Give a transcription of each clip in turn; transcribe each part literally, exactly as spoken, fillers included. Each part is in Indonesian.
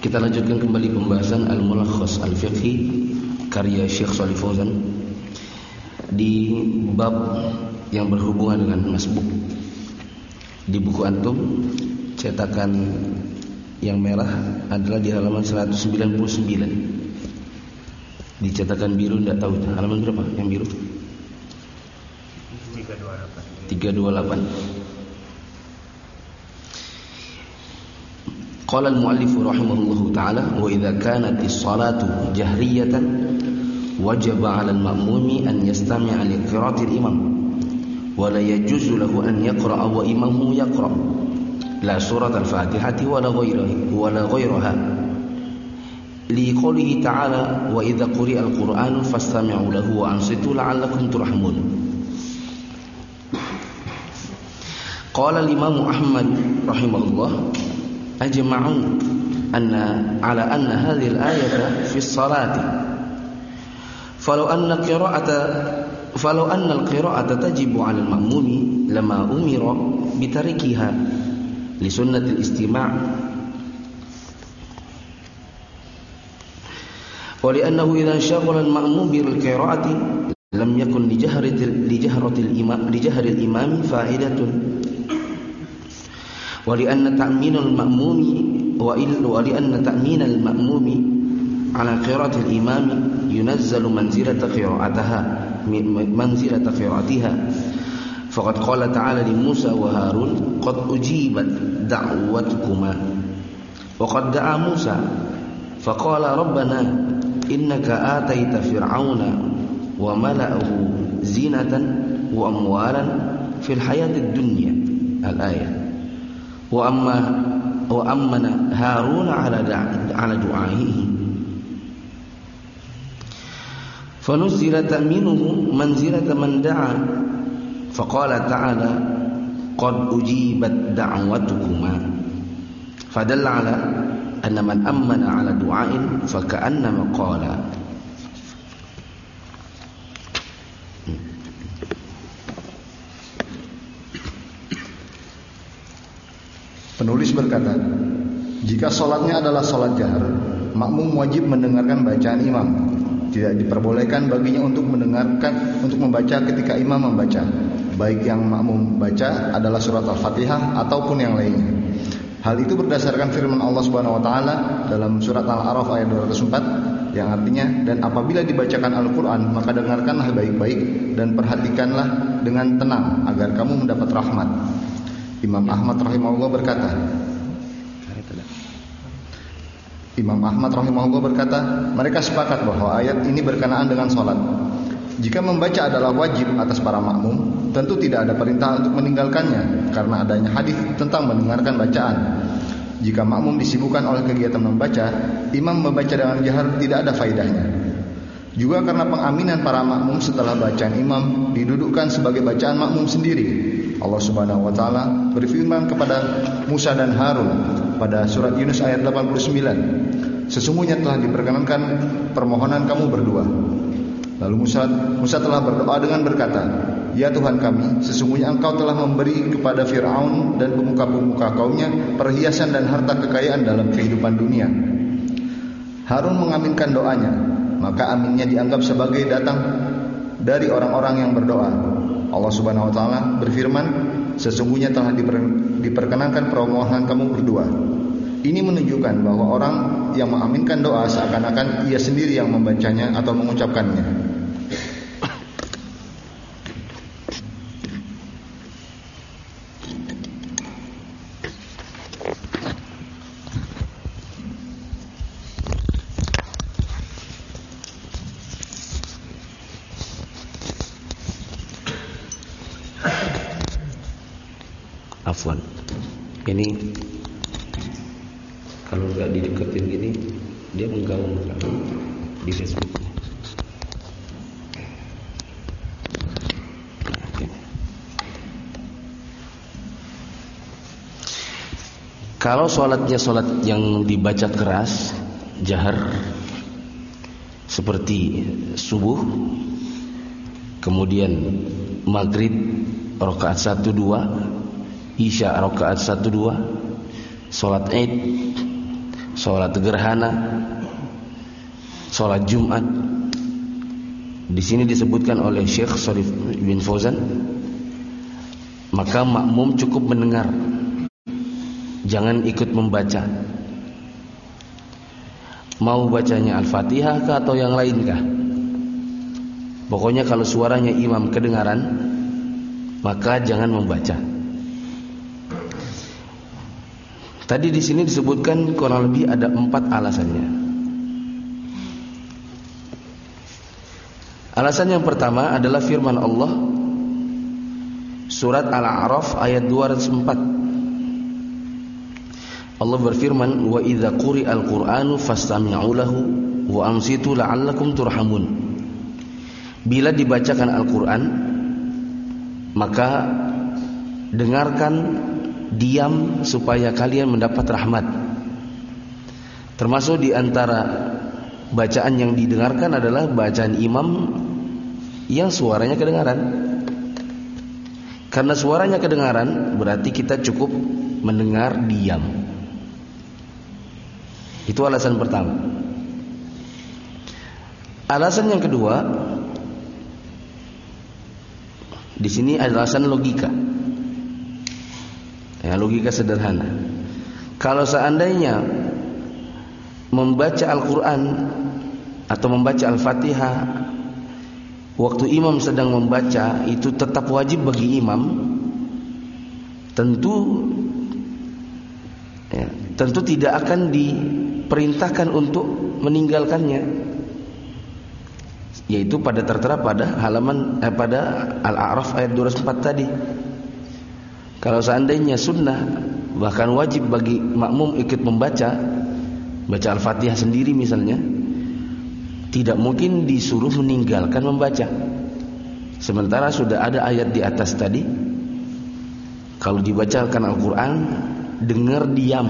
Kita lanjutkan kembali pembahasan Al-Mulakhas Al-Fiqhi karya Syekh Shalih Fauzan di bab yang berhubungan dengan masbuk. Di buku antum cetakan yang merah adalah di halaman seratus sembilan puluh sembilan. Di cetakan biru tidak tahu halaman berapa yang biru? tiga dua delapan. Qala al-muallif rahimahullahu ta'ala wa idza kanat as-salatu jahriyatan wajaba 'ala al-ma'mumi an yastami'a li qira'ati al-imam wa la yajuzu lahu an yaqra'a wa imamuhu yaqra' la surat al-fatihati wa la ghayriha wa la ghayraha li qawlihi ta'ala wa idza quri'a al-qur'anu fastami'u lahu wa ansitu la'allakum turhamun. Qala al-imam Ahmad rahimahullah أجمعوا أن على أن هذه الآية في الصلاة فلو أن القراءة فلو أن القراءة تجب على المأموم لما أمر بتركها لسنة الاستماع ولأنه إذا انشغل المأموم بالقراءة لم يكن لجهرة لجهرة الإمام لجهر الإمام فائدة ولأن تأمين المأموم ولأن تأمين المأموم على قراءة الإمام ينزل منزلة قراءتها منزلة قراءتها فقد قال تعالى لموسى وهارون قد أجيبت دعوتكما وقد دعا موسى فقال ربنا إنك آتيت فرعون وملأه زينة وأموالا في الحياة الدنيا الآية وأما وأمن هارون على على دعائه فنزل تأمينه منزلة من دعا فقال تعالى قد أجيبت دعوتكما فدل على أن من أمن على دعاء فكأنما قال. Penulis berkata, jika sholatnya adalah sholat jahar, makmum wajib mendengarkan bacaan imam. Tidak diperbolehkan baginya untuk mendengarkan, untuk membaca ketika imam membaca, baik yang makmum baca adalah surat Al-Fatihah ataupun yang lainnya. Hal itu berdasarkan firman Allah Subhanahu Wa Taala dalam surat Al-A'raf ayat dua ratus empat, yang artinya, dan apabila dibacakan Al-Quran maka dengarkanlah baik-baik dan perhatikanlah dengan tenang agar kamu mendapat rahmat. Imam Ahmad rahimahullah berkata Imam Ahmad rahimahullah berkata mereka sepakat bahwa ayat ini berkenaan dengan sholat. Jika membaca adalah wajib atas para makmum, tentu tidak ada perintah untuk meninggalkannya karena adanya hadis tentang mendengarkan bacaan. Jika makmum disibukkan oleh kegiatan membaca, imam membaca dengan jahar tidak ada faedahnya. Juga karena pengaminan para makmum setelah bacaan imam didudukkan sebagai bacaan makmum sendiri. Allah Subhanahu wa taala berfirman kepada Musa dan Harun pada surat Yunus ayat delapan puluh sembilan, sesungguhnya telah diperkenankan permohonan kamu berdua. Lalu Musa Musa telah berdoa dengan berkata, ya Tuhan kami, sesungguhnya Engkau telah memberi kepada Fir'aun dan pemuka-pemuka kaumnya perhiasan dan harta kekayaan dalam kehidupan dunia. Harun mengaminkan doanya, maka aminnya dianggap sebagai datang dari orang-orang yang berdoa. Allah Subhanahu wa taala berfirman, sesungguhnya telah diper, diperkenankan permohonan kamu berdua. Ini menunjukkan bahwa orang yang mengaminkan doa seakan-akan ia sendiri yang membacanya atau mengucapkannya. Afwan, ini kalau nggak dideketin gini dia mengganggu di Facebook. Kalau sholatnya sholat yang dibaca keras, jahar, seperti subuh, kemudian maghrib rakaat satu dua, isya rakaat satu dua, sholat id, sholat gerhana, sholat Jumat. Di sini disebutkan oleh Syekh Shalih bin Fauzan, maka makmum cukup mendengar, jangan ikut membaca. Mau bacanya Al-Fatihah kah atau yang lain kah? Pokoknya kalau suaranya imam kedengaran, maka jangan membaca. Tadi di sini disebutkan kurang lebih ada empat alasannya. Alasan yang pertama adalah firman Allah surat Al-A'raf ayat dua ratus empat. Allah berfirman, "Wa idza quri'al Qur'anu fastami'u lahu wa ansitu la'allakum turhamun." Bila dibacakan Al-Qur'an, maka dengarkan, diam supaya kalian mendapat rahmat. Termasuk di antara bacaan yang didengarkan adalah bacaan imam yang suaranya kedengaran. Karena suaranya kedengaran, berarti kita cukup mendengar, diam. Itu alasan pertama. Alasan yang kedua, di sini ada alasan logika. Ya, logika sederhana. Kalau seandainya membaca Al-Quran atau membaca Al-Fatihah waktu imam sedang membaca itu tetap wajib bagi imam, tentu ya, tentu tidak akan diperintahkan untuk meninggalkannya, yaitu pada tertera pada halaman eh, pada Al-A'raf ayat dua ratus empat tadi. Kalau seandainya sunnah bahkan wajib bagi makmum ikut membaca, baca Al-Fatihah sendiri misalnya, tidak mungkin disuruh meninggalkan membaca. Sementara sudah ada ayat di atas tadi, kalau dibacakan Al-Quran, dengar, diam.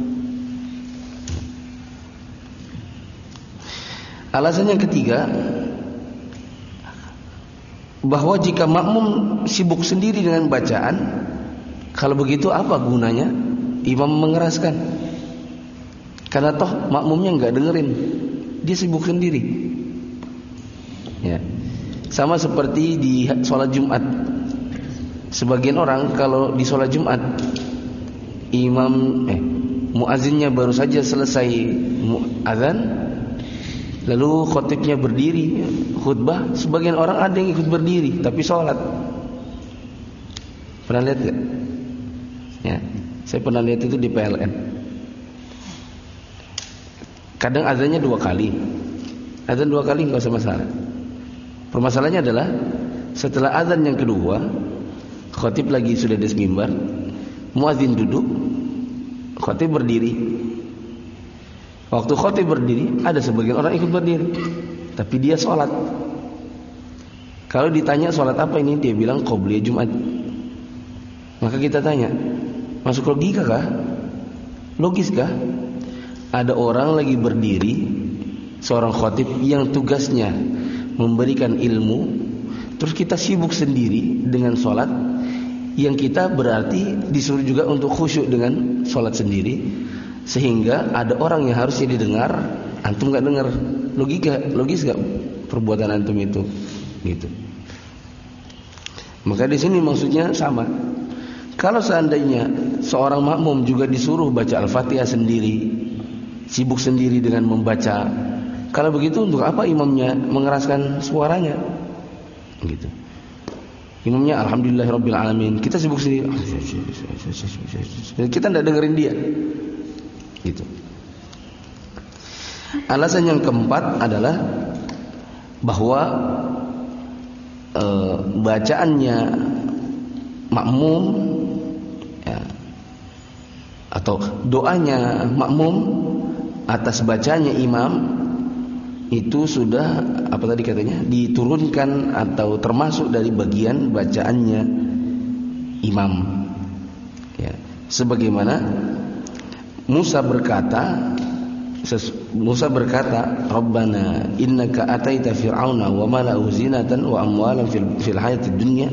Alasan yang ketiga, bahwa jika makmum sibuk sendiri dengan bacaan, kalau begitu apa gunanya imam mengeraskan? Karena toh makmumnya nggak dengerin, dia sibuk sendiri. Ya, sama seperti di sholat Jumat. Sebagian orang kalau di sholat Jumat, imam eh muazzinnya baru saja selesai azan, lalu khotibnya berdiri khutbah. Sebagian orang ada yang ikut berdiri tapi sholat. Pernah lihat gak? Ya, saya pernah lihat itu di P L N. Kadang azannya dua kali, azan dua kali nggak usah masalah. Permasalahannya adalah setelah azan yang kedua, khotib lagi sudah di mimbar, muadzin duduk, khotib berdiri. Waktu khotib berdiri, ada sebagian orang ikut berdiri, tapi dia sholat. Kalau ditanya sholat apa ini, dia bilang qobliyah Jumat. Maka kita tanya, masuk logika kah? Logis kah? Ada orang lagi berdiri, seorang khatib yang tugasnya memberikan ilmu, terus kita sibuk sendiri dengan sholat, yang kita berarti disuruh juga untuk khusyuk dengan sholat sendiri, sehingga ada orang yang harusnya didengar, antum nggak dengar. Logika, logis nggak perbuatan antum itu? Gitu. Maka di sini maksudnya sama. Kalau seandainya seorang makmum juga disuruh baca Al-Fatihah sendiri, sibuk sendiri dengan membaca, kalau begitu untuk apa imamnya mengeraskan suaranya? Gitu. Imamnya alhamdulillahirabbil alamin, kita sibuk sendiri, kita tidak dengerin dia. Gitu. Alasan yang keempat adalah bahwa e, bacaannya makmum ya, atau doanya makmum atas bacanya imam itu sudah apa tadi katanya diturunkan atau termasuk dari bagian bacaannya imam. Ya, sebagaimana Musa berkata, Musa berkata, Rabbana innaka ataita fir'auna wa mala'u zinatan wa amwalan fil, fil hayatid dunya.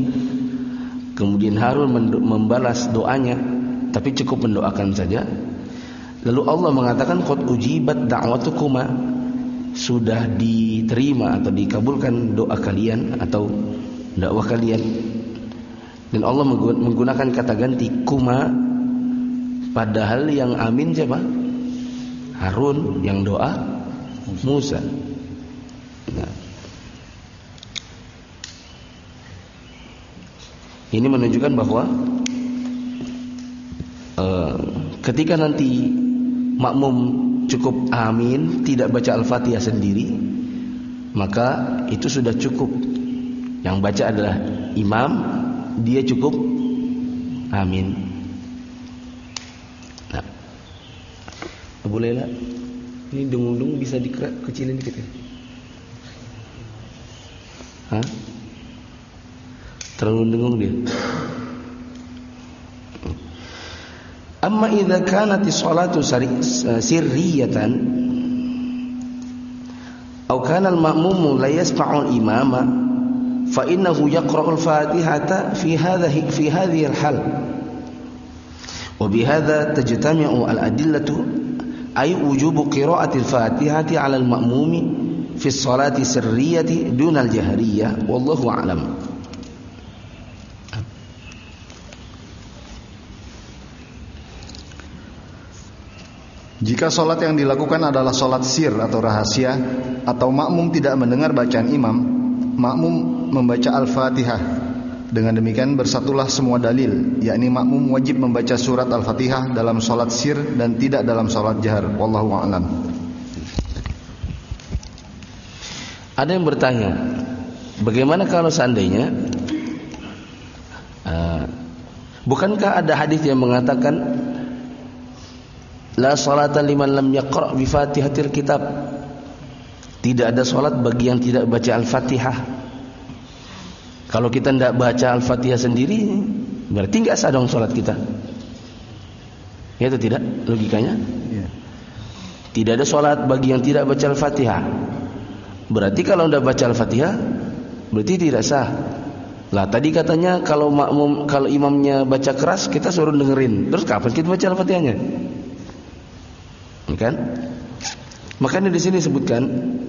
Kemudian Harun membalas doanya, tapi cukup mendoakan saja. Lalu Allah mengatakan qad ujibat da'watukuma, sudah diterima atau dikabulkan doa kalian atau dakwah kalian. Dan Allah menggunakan kata ganti kuma, padahal yang amin siapa? Harun, yang doa Musa. Nah, ini menunjukkan bahwa uh, ketika nanti makmum cukup amin, tidak baca Al-Fatihah sendiri, maka itu sudah cukup. Yang baca adalah imam, dia cukup amin. Nah, Abu Lela, ini dengung-dengung bisa dikecilin dikit ya? Hah? Terlalu dengung dia. Amma idza kanat as-salatu sirriyatan aw kana al-ma'mum la yasma'u al-imama fa innahu yaqra'u al-fatihata fi hadhihi fi hadhihi al-hal wa bihadha tajtami'u al-adillatu ay wujubu qira'ati al-fatihati 'ala al-ma'mumi fi as-salati sirriyati duna al-jahriyah wallahu a'lam. Jika sholat yang dilakukan adalah sholat sir atau rahasia, atau makmum tidak mendengar bacaan imam, makmum membaca Al-Fatihah. Dengan demikian bersatulah semua dalil, yakni makmum wajib membaca surat Al-Fatihah dalam sholat sir dan tidak dalam sholat jahar. Wallahu a'lam. Ada yang bertanya, bagaimana kalau seandainya uh, bukankah ada hadis yang mengatakan la salata liman lam yaqra' bi Fatihatil kitab, tidak ada salat bagi yang tidak baca Al-Fatihah. Kalau kita tidak baca Al-Fatihah sendiri, berarti enggak sah dong salat kita. Ya atau tidak logikanya? Ya. Tidak ada salat bagi yang tidak baca Al-Fatihah. Berarti kalau tidak baca Al-Fatihah, berarti tidak sah. Lah tadi katanya kalau makmum, kalau imamnya baca keras kita suruh dengerin. Terus kapan kita baca Al-Fatihahnya? Kan? Makanya di sini disebutkan,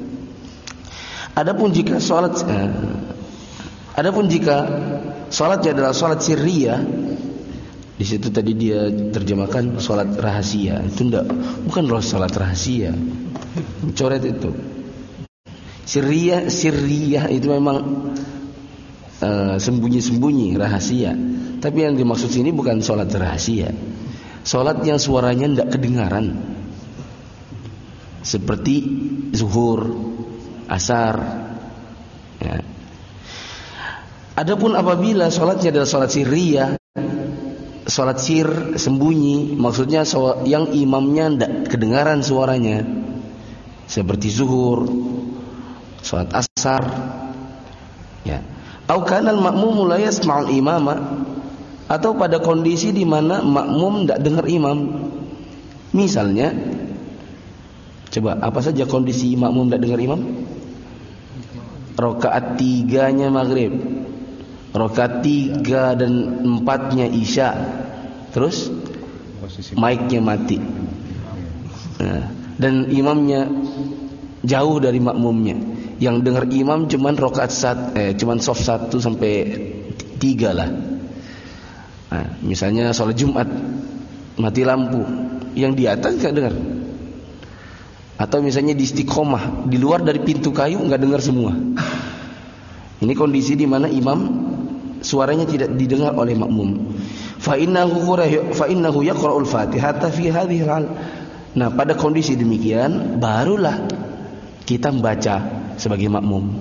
adapun jika salat eh, adapun jika salatnya adalah salat sirriyah, di situ tadi dia terjemahkan salat rahasia. Itu enggak, bukan salat rahasia. Coret itu. Sirriyah, sirriyah itu memang eh, sembunyi-sembunyi, rahasia. Tapi yang dimaksud sini bukan salat rahasia. Salat yang suaranya enggak kedengaran. Seperti zuhur, asar. Ya. Adapun apabila sholatnya adalah sholat sirriyah, sholat sir sembunyi, maksudnya yang imamnya tidak kedengaran suaranya, seperti zuhur, sholat asar. Ya. Au kana al-ma'mum la yasma'u al-imama, atau pada kondisi di mana makmum tidak dengar imam. Misalnya, coba apa saja kondisi makmum tidak dengar imam? Rakaat tiganya maghrib, rakaat tiga dan empatnya isya, terus mic-nya mati, nah, dan imamnya jauh dari makmumnya. Yang dengar imam cuman rakaat sat, eh, cuman soft satu sampai tiga lah. Nah, misalnya sholat Jumat mati lampu, yang di atas nggak dengar. Atau misalnya di istiqomah, di luar dari pintu kayu nggak dengar semua. Ini kondisi di mana imam suaranya tidak didengar oleh makmum. Fa innahu fa innahu yaqra'ul Fatihata fi hadhihi hal. Nah, pada kondisi demikian barulah kita membaca sebagai makmum.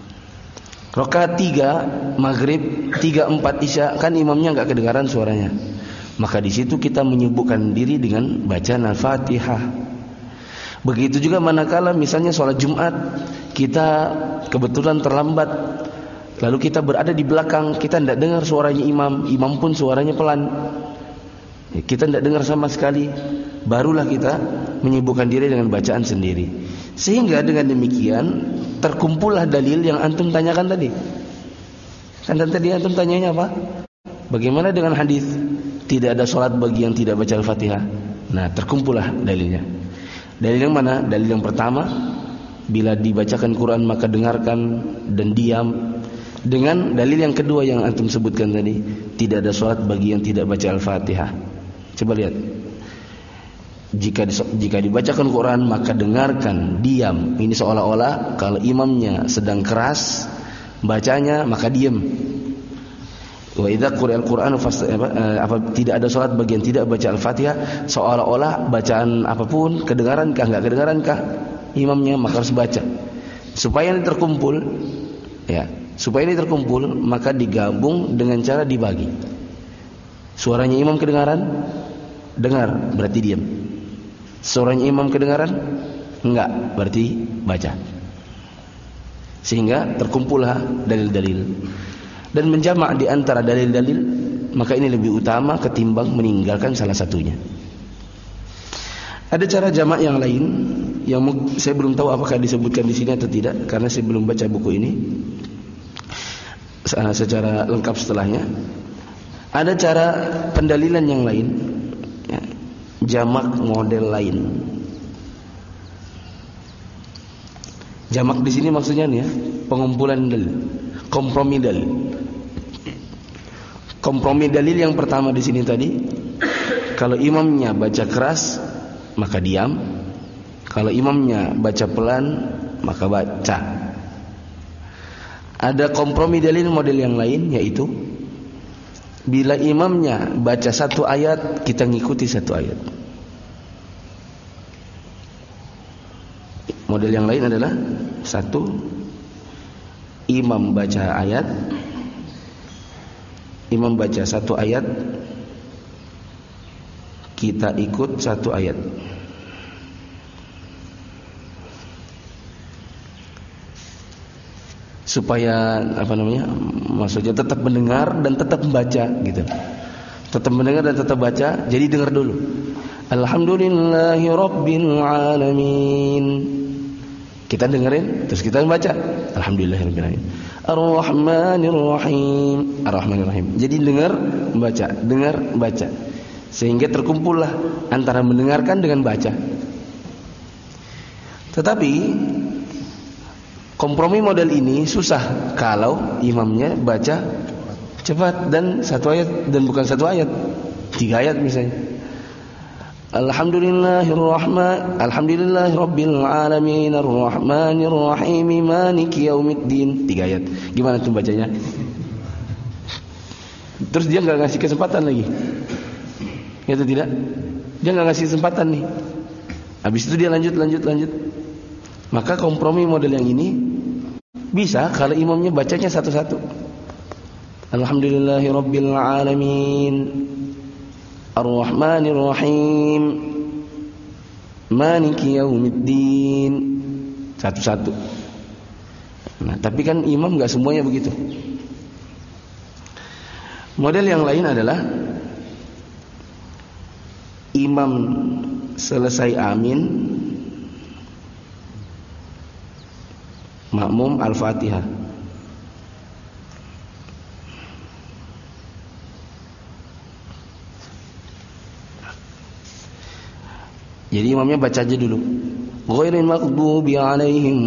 Rakaat tiga maghrib, tiga empat isya, kan imamnya nggak kedengaran suaranya. Maka di situ kita menyibukkan diri dengan bacaan Al-Fatihah. Begitu juga manakala misalnya sholat Jumat, kita kebetulan terlambat, lalu kita berada di belakang, kita tidak dengar suaranya imam, imam pun suaranya pelan, kita tidak dengar sama sekali, barulah kita menyibukkan diri dengan bacaan sendiri. Sehingga dengan demikian terkumpullah dalil yang antum tanyakan tadi. Kan tadi antum tanyanya apa? Bagaimana dengan hadis tidak ada sholat bagi yang tidak baca Al-Fatihah? Nah, terkumpullah dalilnya. Dalil yang mana? Dalil yang pertama, bila dibacakan Quran maka dengarkan dan diam. Dengan dalil yang kedua yang antum sebutkan tadi, tidak ada salat bagi yang tidak baca Al-Fatihah. Coba lihat. Jika jika dibacakan Quran maka dengarkan, diam. Ini seolah-olah kalau imamnya sedang keras bacanya maka diam. Wa idza quri'al Qur'anu fast apa, apa tidak ada salat bagi yang tidak baca Al-Fatihah, seolah-olah bacaan apapun kedengarankah enggak kedengarankah imamnya maka harus baca. Supaya ini terkumpul ya, supaya ini terkumpul maka digabung dengan cara dibagi. Suaranya imam kedengaran, dengar berarti diam. Suaranya imam kedengaran, enggak berarti baca. Sehingga terkumpullah dalil-dalil. Dan menjamak di antara dalil-dalil, maka ini lebih utama ketimbang meninggalkan salah satunya. Ada cara jamak yang lain yang saya belum tahu apakah disebutkan di sini atau tidak, karena saya belum baca buku ini secara lengkap setelahnya. Ada cara pendalilan yang lain, ya, jamak model lain. Jamak di sini maksudnya nih ya, pengumpulan dalil, kompromi dalil. Kompromi dalil yang pertama di sini tadi, kalau imamnya baca keras maka diam, kalau imamnya baca pelan maka baca. Ada kompromi dalil model yang lain, yaitu bila imamnya baca satu ayat kita ngikuti satu ayat. Model yang lain adalah satu, imam baca ayat, imam baca satu ayat, kita ikut satu ayat. Supaya apa namanya? Maksudnya tetap mendengar dan tetap membaca gitu. Tetap mendengar dan tetap baca. Jadi dengar dulu. Alhamdulillahi rabbil alamin. Kita dengerin, terus kita baca. Alhamdulillahirabbil alamin. Ar-Rahmanir Rahim. Ar-Rahmanir Rahim. Jadi dengar, baca, dengar, baca. Sehingga terkumpullah antara mendengarkan dengan baca. Tetapi kompromi model ini susah kalau imamnya baca cepat dan satu ayat dan bukan satu ayat, tiga ayat misalnya. Alhamdulillahirrahman Alhamdulillahirabbil alamin arrahmanir rahim maliki yaumiddin. Tiga ayat. Gimana tuh bacanya? Terus dia enggak ngasih kesempatan lagi. Ya atau tidak? Dia enggak ngasih kesempatan nih. Habis itu dia lanjut lanjut lanjut. Maka kompromi model yang ini bisa kalau imamnya bacanya satu-satu. Alhamdulillahirabbil alamin Ar-Rahmanir Rahim Maliki Yaumiddin. Satu-satu. Nah, tapi kan imam enggak semuanya begitu. Model yang lain adalah imam selesai amin, makmum Al-Fatihah. Jadi imamnya baca aja dulu. Ghairil maghdubi 'alaihim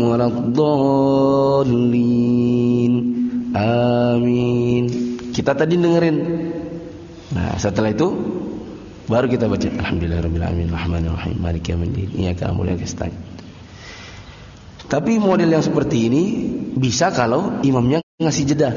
waladdallin. Amin. Kita tadi dengerin. Nah, setelah itu baru kita baca Alhamdulillahirabbil alamin arrahmanir rahim maliki yaumiddin iyyaka na'budu wa iyyaka nasta'in. Tapi model yang seperti ini bisa kalau imamnya ngasih jeda.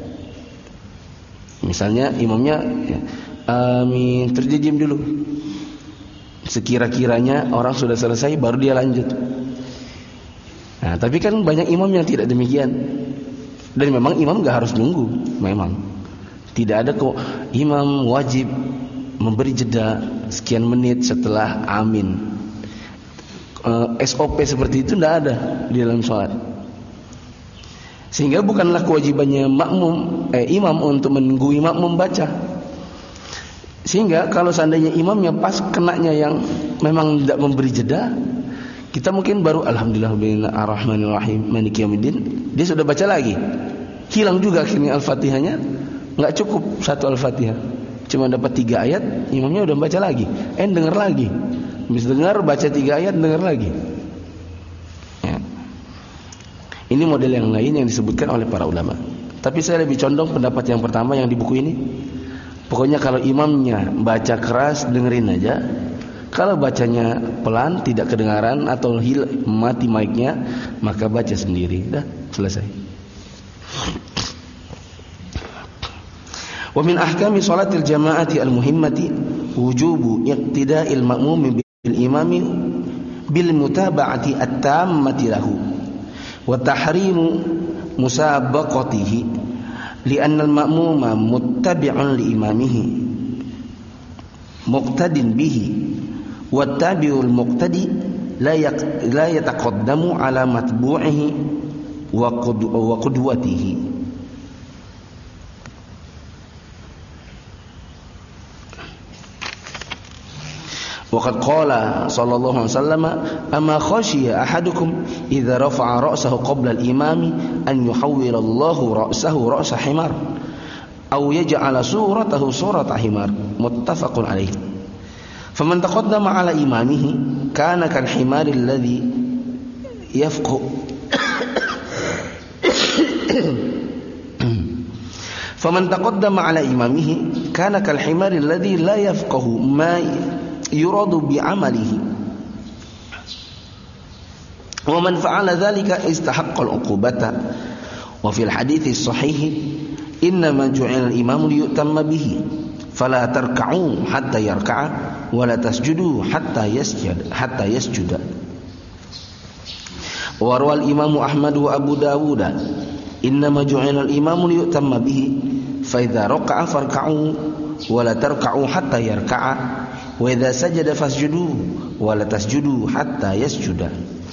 Misalnya imamnya ya, amin, terus dia diam dulu. Sekira-kiranya orang sudah selesai baru dia lanjut. Nah, tapi kan banyak imam yang tidak demikian. Dan memang imam enggak harus nunggu, memang. Tidak ada kok imam wajib memberi jeda sekian menit setelah amin. E, S O P seperti itu tidak ada di dalam sholat. Sehingga bukanlah kewajibannya makmum eh, imam untuk menunggu makmum membaca. Sehingga kalau seandainya imamnya pas kenanya yang memang tidak memberi jeda, kita mungkin baru Alhamdulillah ar-Rahmanir Rahim maliki yaumiddin, dia sudah baca lagi. Hilang juga akhirnya Al-Fatihahnya, enggak cukup satu Al-Fatihah. cuma dapat tiga ayat, imamnya udah baca lagi, eh dengar lagi, habis dengar baca tiga ayat, dengar lagi. Ya. Ini model yang lain yang disebutkan oleh para ulama. Tapi saya lebih condong pendapat yang pertama yang di buku ini. Pokoknya kalau imamnya baca keras, dengerin aja. Kalau bacanya pelan, tidak kedengaran atau hil, mati mic-nya, maka baca sendiri. Dah, selesai. Wa min ahkami salatil jama'ati al-muhimmati wujubu iqtida'il ma'mumi bil imami bil mutaba'ati at-tammati lahu wa tahrimu musabaqatihi li'anna al-ma'muma muttabi'un li imamihi muqtadin bihi wa tabi'ul muqtadi la la yataqaddamu ala matbu'ihi wa qudwatihi. Waqad qala sallallahu alaihi wasallam ama khashiya ahadukum idza rafa'a ra'sahu qabla al-imami an yuhawwira Allahu ra'sahu ra'sa himar aw yaj'ala suratahu surata himar, muttafaqun alaih. Faman taqaddama ala imamihi kana kal himari alladhi yafqu Faman taqaddama ala imamihi kana kal himari alladhi la yafqahu ma yuradu bi'amalihi wa man fa'ala dhalika istahaqqa al-uqubata wa fil hadithi sahih innama ju'ila al-imamu liyutamma bihi fala tarka'u hatta yarka'a wa la tasjudu hatta yasjud hatta yasjuda. Wa rawal imamu Ahmad wa Abu Dawud innama ju'ila al-imamu liyutamma bihi fa idza raka'a farka'u wa la tarka'u hatta yarka'a wa idza sajada fasjudu wa la tasjudu hatta yasjuda.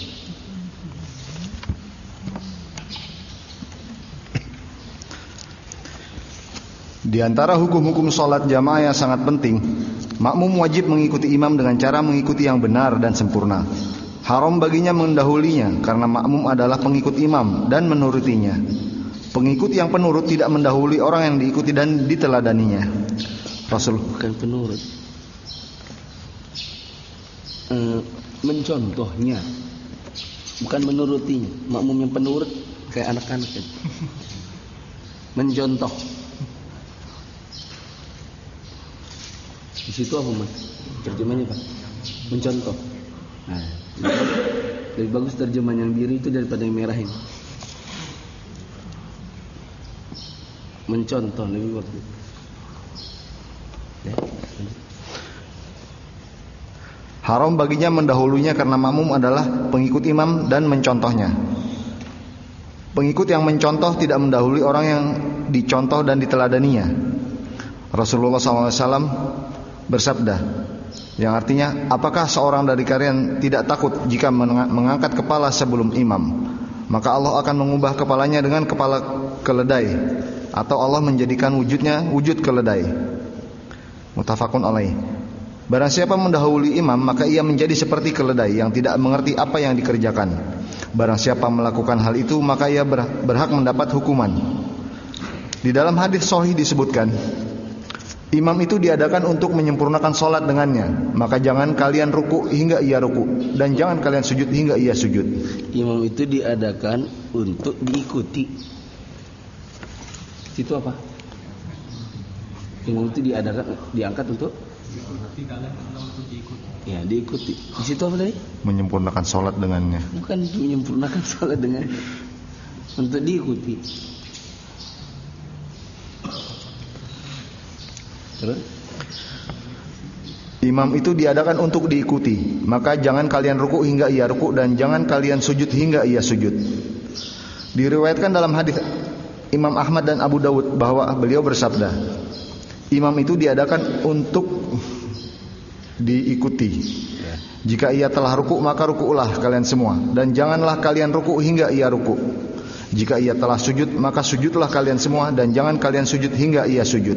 Di antara hukum-hukum salat jamaah yang sangat penting, makmum wajib mengikuti imam dengan cara mengikuti yang benar dan sempurna. Haram baginya mendahulinya karena makmum adalah pengikut imam dan menurutinya. Pengikut yang penurut tidak mendahului orang yang diikuti dan diteladaninya. Rasul bukan penurut. Uh, mencontohnya, bukan menurutinya. Makmum yang penurut kayak anak-anak kan. Mencontoh. Di situ apa mas? Terjemahnya pak? Mencontoh. Nah, lebih bagus terjemahan yang biru itu daripada yang merah ini. Mencontoh lebih bagus. Ya. Haram baginya mendahulunya karena makmum adalah pengikut imam dan mencontohnya. Pengikut yang mencontoh tidak mendahului orang yang dicontoh dan diteladaninya. Rasulullah shallallahu alaihi wasallam bersabda, yang artinya, apakah seorang dari kalian tidak takut jika mengangkat kepala sebelum imam, maka Allah akan mengubah kepalanya dengan kepala keledai, atau Allah menjadikan wujudnya wujud keledai. Muttafaqun alaih. Barang siapa mendahului imam, maka ia menjadi seperti keledai yang tidak mengerti apa yang dikerjakan. Barang siapa melakukan hal itu, maka ia berhak mendapat hukuman. Di dalam hadis sahih disebutkan, imam itu diadakan untuk menyempurnakan salat dengannya. Maka jangan kalian ruku hingga ia ruku, dan jangan kalian sujud hingga ia sujud. Imam itu diadakan untuk diikuti. Itu apa? Imam itu diadakan, diangkat untuk diikuti. Ya, diikuti. Di situ apa tadi? Menyempurnakan salat dengannya. Bukan menyempurnakan salat dengannya, untuk diikuti. Terus? Imam itu diadakan untuk diikuti. Maka jangan kalian ruku hingga ia ruku, dan jangan kalian sujud hingga ia sujud. Diriwayatkan dalam hadis Imam Ahmad dan Abu Dawud bahwa beliau bersabda, imam itu diadakan untuk diikuti. Jika ia telah ruku, maka rukulah kalian semua, dan janganlah kalian ruku hingga ia ruku. Jika ia telah sujud, maka sujudlah kalian semua, dan jangan kalian sujud hingga ia sujud.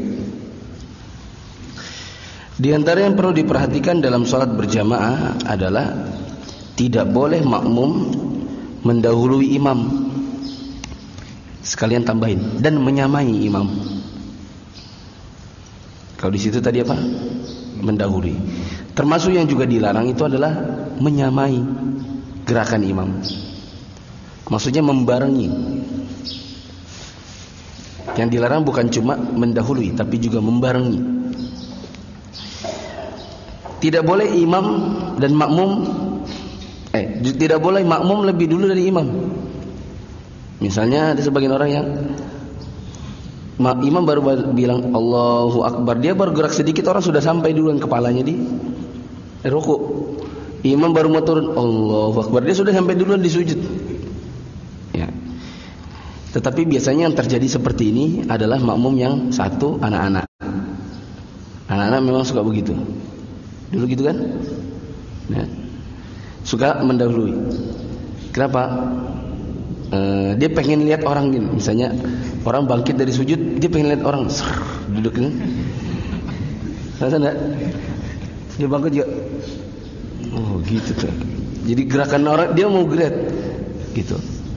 Di antara yang perlu diperhatikan dalam sholat berjamaah adalah tidak boleh makmum mendahului imam. Sekalian tambahin, dan menyamai imam. Kalau di situ tadi apa? Mendahului. Termasuk yang juga dilarang itu adalah menyamai gerakan imam. Maksudnya membarengi. Yang dilarang bukan cuma mendahului, tapi juga membarengi. Tidak boleh imam dan makmum eh tidak boleh makmum lebih dulu dari imam. Misalnya ada sebagian orang yang imam baru bilang Allahu Akbar, dia baru gerak sedikit orang sudah sampai duluan kepalanya di ruku. Imam baru mau turun Allahu Akbar, dia sudah sampai duluan di sujud. Ya. Tetapi biasanya yang terjadi seperti ini adalah makmum yang satu anak-anak. Anak-anak memang suka begitu. Dulu gitu kan? Ya. Suka mendahului. Kenapa? Uh, dia pengen lihat orang gini, misalnya orang bangkit dari sujud, dia pengen lihat orang ser, duduk ini. Rasa enggak? Dia bangkit juga. Oh, gitu tuh. Jadi gerakan orang dia mau gerak gitu.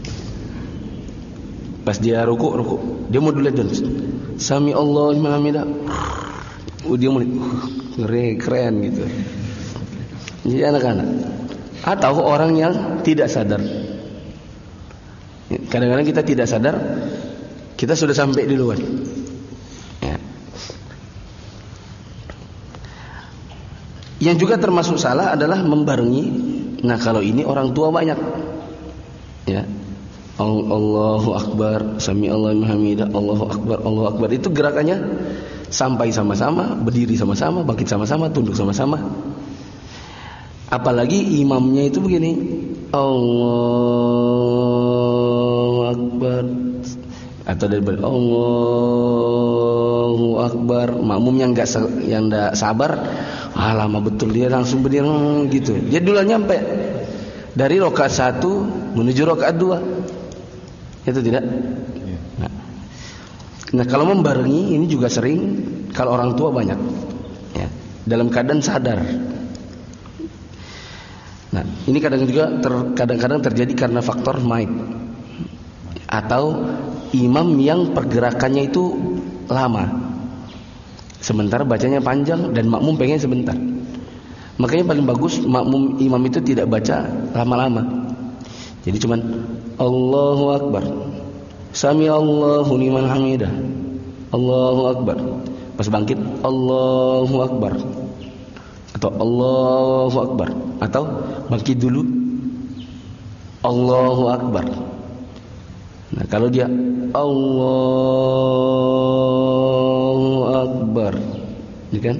Pas dia ruku, ruku. Dia mau dulu lihat Sami Allahu liman hamidah. Oh, dia mau ngeri keren gitu. Jadi anak-anak atau orang yang tidak sadar. Kadang-kadang kita tidak sadar, kita sudah sampai duluan. Ya. Yang juga termasuk salah adalah membarengi. Nah, kalau ini orang tua banyak, ya, Allahu Akbar, Sami Allahu liman hamidah, Allahu Akbar, Allahu Akbar, itu gerakannya sampai sama-sama, berdiri sama-sama, bangkit sama-sama, tunduk sama-sama. Apalagi imamnya itu begini, Allahu Akbar, atau dari Allahu Akbar. Makmum yang enggak yang enggak sabar, ah lama betul dia langsung berdiri gitu. Dia duluan nyampe dari rakaat satu menuju rakaat dua. Itu tidak? Nah, nah kalau membarengi ini juga sering kalau orang tua banyak, ya, dalam keadaan sadar. Nah, ini kadang juga ter, kadang-kadang terjadi karena faktor mic atau imam yang pergerakannya itu lama, sementara bacanya panjang dan makmum pengen sebentar. Makanya paling bagus makmum imam itu tidak baca lama-lama. Jadi cuman Allahu Akbar, Sami Allahu liman hamidah, Allahu Akbar. Pas bangkit Allahu Akbar, atau Allahu Akbar, atau bangkit dulu Allahu Akbar. Nah, kalau dia Allahu Akbar, ya kan?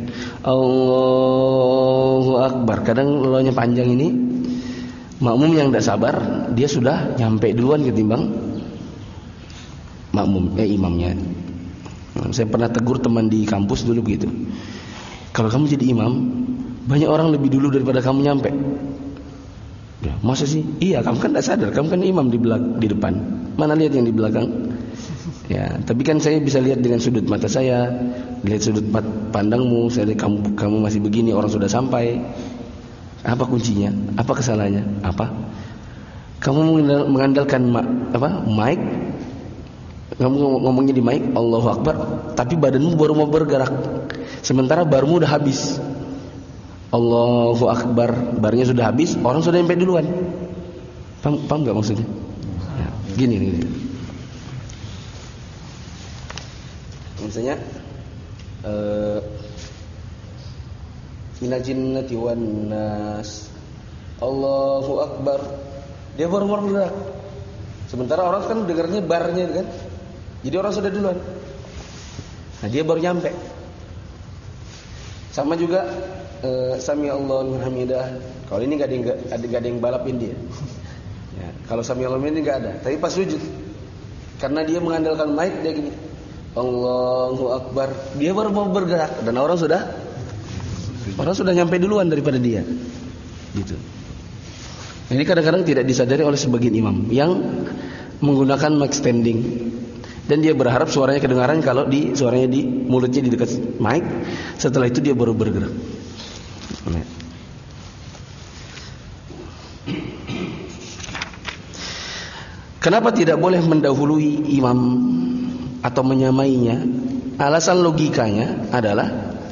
Allahu Akbar. Kadang lolonya panjang ini, makmum yang tidak sabar, dia sudah nyampe duluan ketimbang makmum, eh imamnya. Nah, saya pernah tegur teman di kampus dulu begitu. Kalau kamu jadi imam, banyak orang lebih dulu daripada kamu nyampe. Ya, masa sih? Iya, kamu kan tidak sadar, kamu kan imam di belakang, di depan. Mana lihat yang di belakang? Ya, tapi kan saya bisa lihat dengan sudut mata saya, lihat sudut pandangmu. Saya lihat kamu, kamu masih begini, orang sudah sampai. Apa kuncinya? Apa kesalahannya? Apa? Kamu mengandalkan apa? Mic. Kamu ngomongnya di mic, Allahu Akbar, tapi badanmu baru mau bergerak. Sementara barmu udah habis. Allahu Akbar, barnya sudah habis, orang sudah sampai duluan. Paham, paham gak maksudnya? Ya, gini, gini. Misalnya uh, minal jinnati wan nas, Allahu Akbar, dia baru mau bergerak. Sementara orang kan dengarnya barnya kan, jadi orang sudah duluan. Nah, dia baru nyampe. Sama juga uh, Sami Allahu liman hamidah. Kalau ini nggak ada, ada, ada yang balapin dia. Ya, kalau Sami Allahu liman ini nggak ada. Tapi pas sujud, karena dia mengandalkan mic, dia gini, Allahu Akbar. Dia baru mau bergerak dan orang sudah orang sudah nyampe duluan daripada dia. Gitu. Ini kadang-kadang tidak disadari oleh sebagian imam yang menggunakan mic standing. Dan dia berharap suaranya kedengaran kalau di suaranya di mulutnya di dekat mic. Setelah itu dia baru bergerak. Kenapa tidak boleh mendahului imam atau menyamainya? Alasan logikanya adalah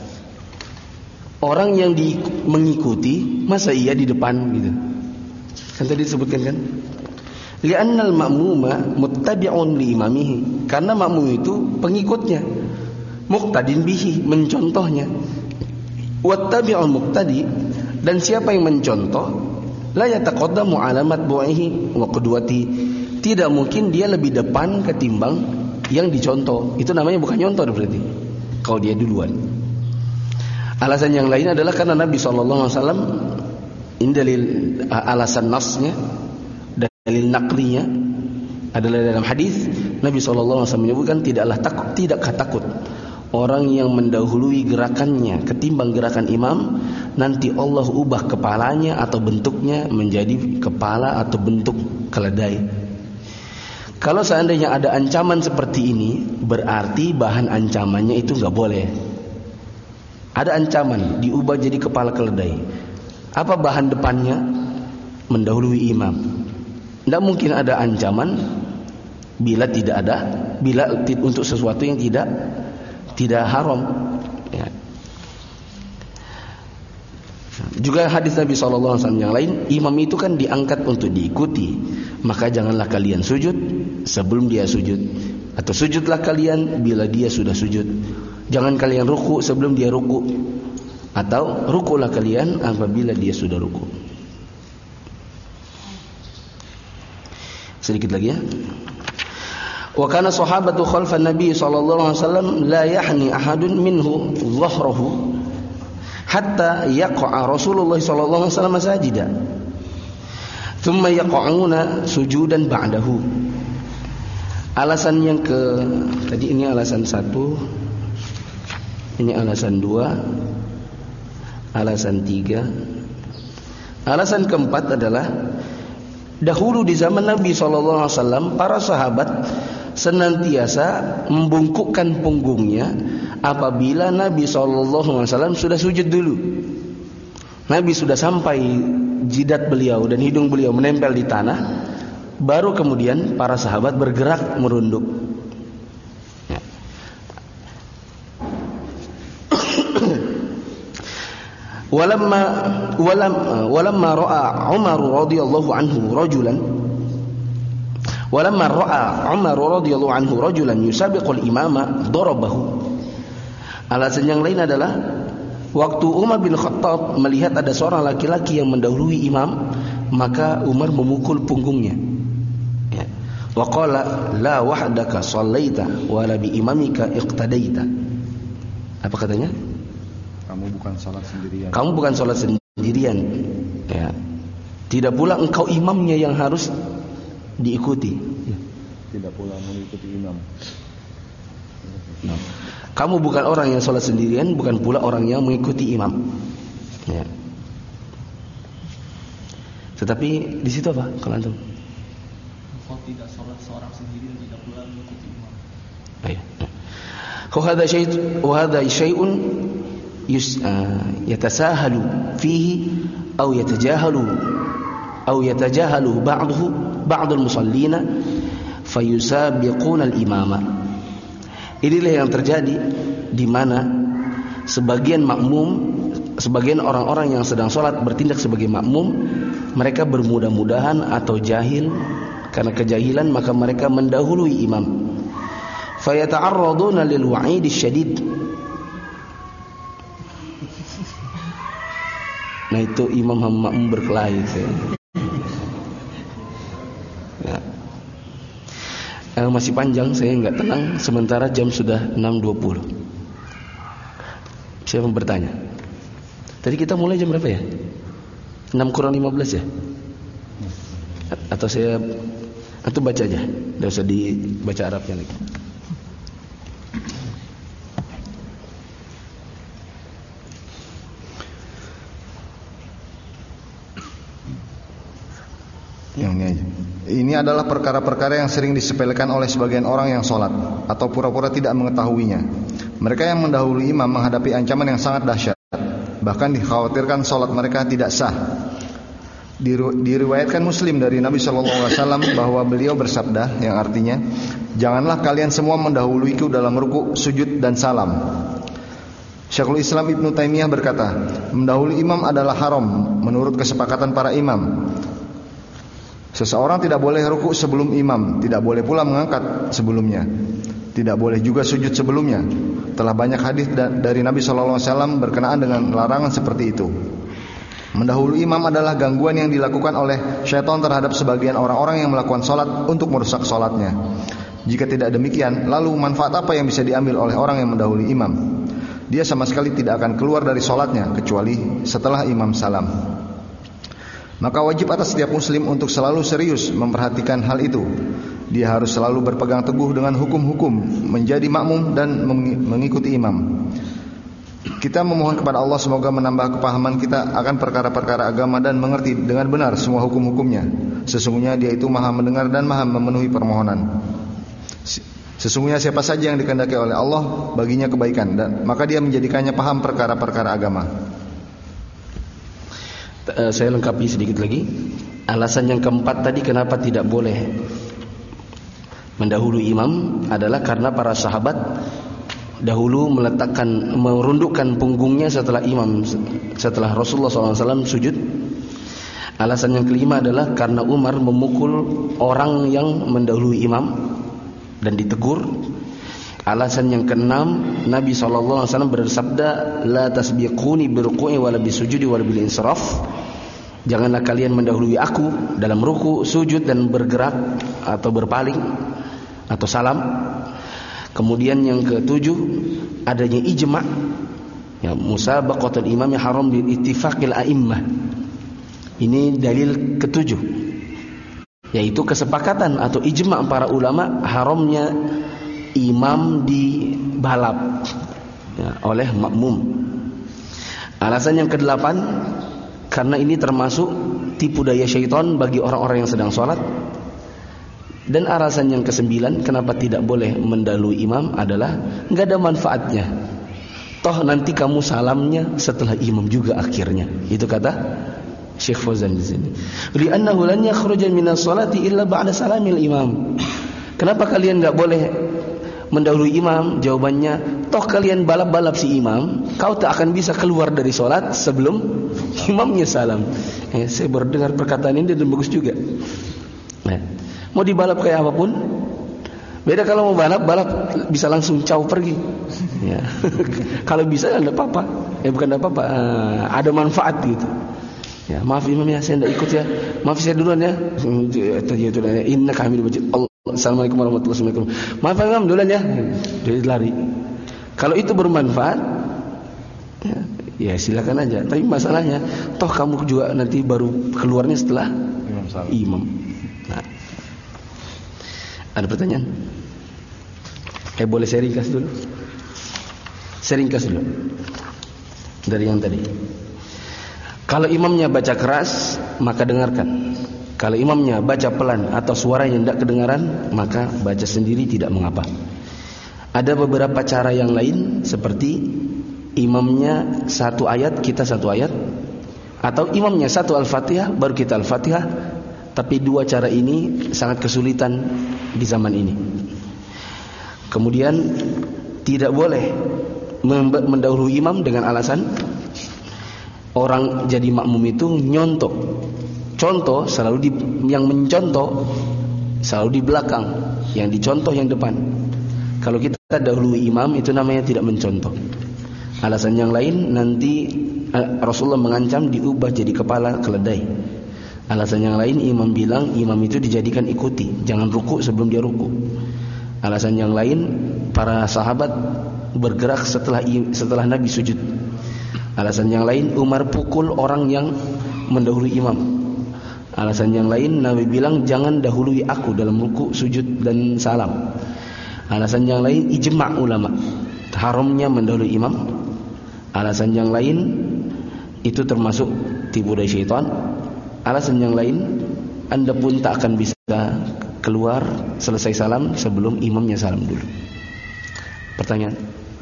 orang yang di, mengikuti, masa iya di depan gitu. Kan tadi disebutkan kan? Li'annal ma'muma muttabi'un li imamihi. Karena makmum itu pengikutnya. Muqtadin bihi, mencontohnya. Wattabi'ul muqtadi, dan siapa yang mencontoh, la yataqaddamu alamat bu'ihi wa qudwati. Tidak mungkin dia lebih depan ketimbang yang dicontoh. Itu namanya bukan nyontoh berarti, kalau dia duluan. Alasan yang lain adalah karena Nabi shallallahu alaihi wasallam, ini dalil alasan nasnya, dalil naqlinya adalah dalam hadis Nabi shallallahu alaihi wasallam menyebutkan tidaklah takut, tidakkah takut orang yang mendahului gerakannya ketimbang gerakan imam, nanti Allah ubah kepalanya atau bentuknya menjadi kepala atau bentuk keledai. Kalau seandainya ada ancaman seperti ini, berarti bahan ancamannya itu nggak boleh. Ada ancaman diubah jadi kepala keledai. Apa bahan depannya? Mendahului imam. Tidak mungkin ada ancaman bila tidak ada, bila untuk sesuatu yang tidak tidak haram. Ya. Juga hadis Nabi shallallahu alaihi wasallam yang lain, imam itu kan diangkat untuk diikuti. Maka janganlah kalian sujud sebelum dia sujud, atau sujudlah kalian bila dia sudah sujud. Jangan kalian ruku sebelum dia ruku, atau rukulah kalian apabila dia sudah ruku. Sedikit lagi ya. Wa kana sahabatu khalfan Nabi sallallahu alaihi wasallam la yahni ahadun minhu dhahrahu hatta yaqa'a Rasulullah sallallahu alaihi wasallam sajida. Thumma yaqa'una sujudan ba'dahu. Alasan yang ke tadi ini alasan satu, ini alasan dua, alasan tiga. Alasan keempat adalah dahulu di zaman Nabi shallallahu alaihi wasallam para sahabat senantiasa membungkukkan punggungnya apabila Nabi shallallahu alaihi wasallam sudah sujud dulu. Nabi sudah sampai jidat beliau dan hidung beliau menempel di tanah, baru kemudian para sahabat bergerak merunduk. Ya. Walamma walam walamma ra'a Umar radhiyallahu anhu rajulan walamma ra'a Umar radhiyallahu anhu rajulan yusabiqul imama darabahu. Alasan yang lain adalah waktu Umar bin Khattab melihat ada seorang laki-laki yang mendahului imam, maka Umar memukul punggungnya. Ya. Wa qala la wahdaka shallaita wa la bi imamika iqtadaita. Apa katanya? Kamu bukan salat sendirian. Kamu bukan salat sendirian. Ya. Tidak pula engkau imamnya yang harus diikuti. Ya. Tidak pula mengikuti imam. Nah. Kamu bukan orang yang salat sendirian, bukan pula orang yang mengikuti imam. Ya. Tetapi di situ apa kalau antum? Engkau tidak salat seorang sendiri dan tidak pula mengikuti imam. Baik. Hadza syai' wa hadza syai'un yatasahalu fihi atau yatajahalu atau yatajahalu ba'dahu ba'dul musallina fayusabiquna al-imama. Inilah yang terjadi di mana sebagian makmum, sebagian orang-orang yang sedang sholat bertindak sebagai makmum, mereka bermudah-mudahan atau jahil, karena kejahilan maka mereka mendahului imam. Fayata'arraduna lil wa'id syadid. Nah itu imam sama makmum berkelahi. Ya. Eh, masih panjang, saya nggak tenang. Sementara jam sudah enam dua puluh. Siapa yang bertanya? Tadi kita mulai jam berapa ya? enam kurang lima belas ya? Atau saya atau baca aja, nggak usah dibaca Arabnya lagi. Yang ini aja. Ini adalah perkara-perkara yang sering disepelekan oleh sebagian orang yang sholat atau pura-pura tidak mengetahuinya. Mereka yang mendahului imam menghadapi ancaman yang sangat dahsyat. Bahkan dikhawatirkan sholat mereka tidak sah. Diriwayatkan Muslim dari Nabi shallallahu alaihi wasallam bahwa beliau bersabda, yang artinya, janganlah kalian semua mendahuluiku dalam ruku, sujud dan salam. Syekhul Islam Ibnu Taimiyah berkata, mendahului imam adalah haram menurut kesepakatan para imam. Seseorang tidak boleh ruku sebelum imam, tidak boleh pula mengangkat sebelumnya, tidak boleh juga sujud sebelumnya. Telah banyak hadis dari Nabi shallallahu alaihi wasallam berkenaan dengan larangan seperti itu. Mendahului imam adalah gangguan yang dilakukan oleh syaitan terhadap sebagian orang-orang yang melakukan sholat untuk merusak sholatnya. Jika tidak demikian, lalu manfaat apa yang bisa diambil oleh orang yang mendahului imam? Dia sama sekali tidak akan keluar dari sholatnya kecuali setelah imam salam. Maka wajib atas setiap muslim untuk selalu serius memperhatikan hal itu. Dia harus selalu berpegang teguh dengan hukum-hukum, menjadi makmum dan mengikuti imam. Kita memohon kepada Allah semoga menambah kepahaman kita akan perkara-perkara agama dan mengerti dengan benar semua hukum-hukumnya. Sesungguhnya Dia itu Maha mendengar dan Maha memenuhi permohonan. Sesungguhnya siapa saja yang dikehendaki oleh Allah baginya kebaikan, dan maka Dia menjadikannya paham perkara-perkara agama. Saya lengkapi sedikit lagi. Alasan yang keempat tadi kenapa tidak boleh mendahului imam adalah karena para sahabat dahulu meletakkan, merundukkan punggungnya setelah imam, setelah Rasulullah shallallahu alaihi wasallam sujud. Alasan yang kelima adalah karena Umar memukul orang yang mendahului imam dan ditegur. Alasan yang keenam, Nabi shallallahu alaihi wasallam bersabda, la tasbiquni birruku'i wala bisujudi wala bil insiraf. Janganlah kalian mendahului aku dalam ruku, sujud dan bergerak atau berpaling atau salam. Kemudian yang ketujuh, adanya ijma', ya, musabaqatul imam yang haram bil ittifaqil a'immah. Ini dalil ketujuh, yaitu kesepakatan atau ijma' para ulama haramnya imam dibalap, ya, oleh makmum. Alasan yang kedelapan, karena ini termasuk tipu daya syaitan bagi orang-orang yang sedang sholat. Dan alasan yang kesembilan, kenapa tidak boleh mendahului imam adalah nggak ada manfaatnya. Toh nanti kamu salamnya setelah imam juga akhirnya. Itu kata Syekh Fauzan di sini. Li'annahu lan yakhruja minas sholati illa ba'da salamil imam. Kenapa kalian nggak boleh mendahului imam? Jawabannya, toh kalian balap-balap si imam, kau tak akan bisa keluar dari sholat sebelum imamnya salam. Eh, saya baru dengar perkataan ini dan bagus juga. Nah, mau dibalap kayak apapun, beda kalau mau balap, balap bisa langsung caw pergi. Ya. Kalau bisa enggak apa-apa. Eh bukan enggak apa-apa, uh, ada manfaat gitu. Ya, maaf imam ya, saya enggak ikut ya. Maaf saya duluan ya. Inna kami dibaca Allah. Assalamualaikum warahmatullahi wabarakatuh. Maaf imam duluan ya. Jadi lari. Kalau itu bermanfaat, ya, ya silakan aja. Tapi masalahnya, toh kamu juga nanti baru keluarnya setelah imam. imam. Nah, ada pertanyaan? Eh boleh saya ringkas dulu? Saya ringkas dulu dari yang tadi. Kalau imamnya baca keras, maka dengarkan. Kalau imamnya baca pelan atau suara yang tidak kedengaran, maka baca sendiri tidak mengapa. Ada beberapa cara yang lain, seperti imamnya satu ayat, kita satu ayat, atau imamnya satu Al-Fatihah, baru kita Al-Fatihah. Tapi dua cara ini sangat kesulitan di zaman ini. Kemudian tidak boleh mendahului imam dengan alasan orang jadi makmum itu nyontok. Contoh selalu di, yang mencontoh selalu di belakang, yang dicontoh yang depan. Kalau kita dahului imam itu namanya tidak mencontoh. Alasan yang lain, nanti Rasulullah mengancam diubah jadi kepala keledai. Alasan yang lain, imam bilang imam itu dijadikan ikuti, jangan ruku sebelum dia ruku. Alasan yang lain, para sahabat bergerak setelah setelah Nabi sujud. Alasan yang lain, Umar pukul orang yang mendahului imam. Alasan yang lain, Nabi bilang jangan dahului aku dalam ruku, sujud dan salam. Alasan yang lain, ijma' ulama, haramnya mendahului imam. Alasan yang lain, itu termasuk tipu daya syaitan. Alasan yang lain, Anda pun tak akan bisa keluar selesai salam sebelum imamnya salam dulu. Pertanyaan?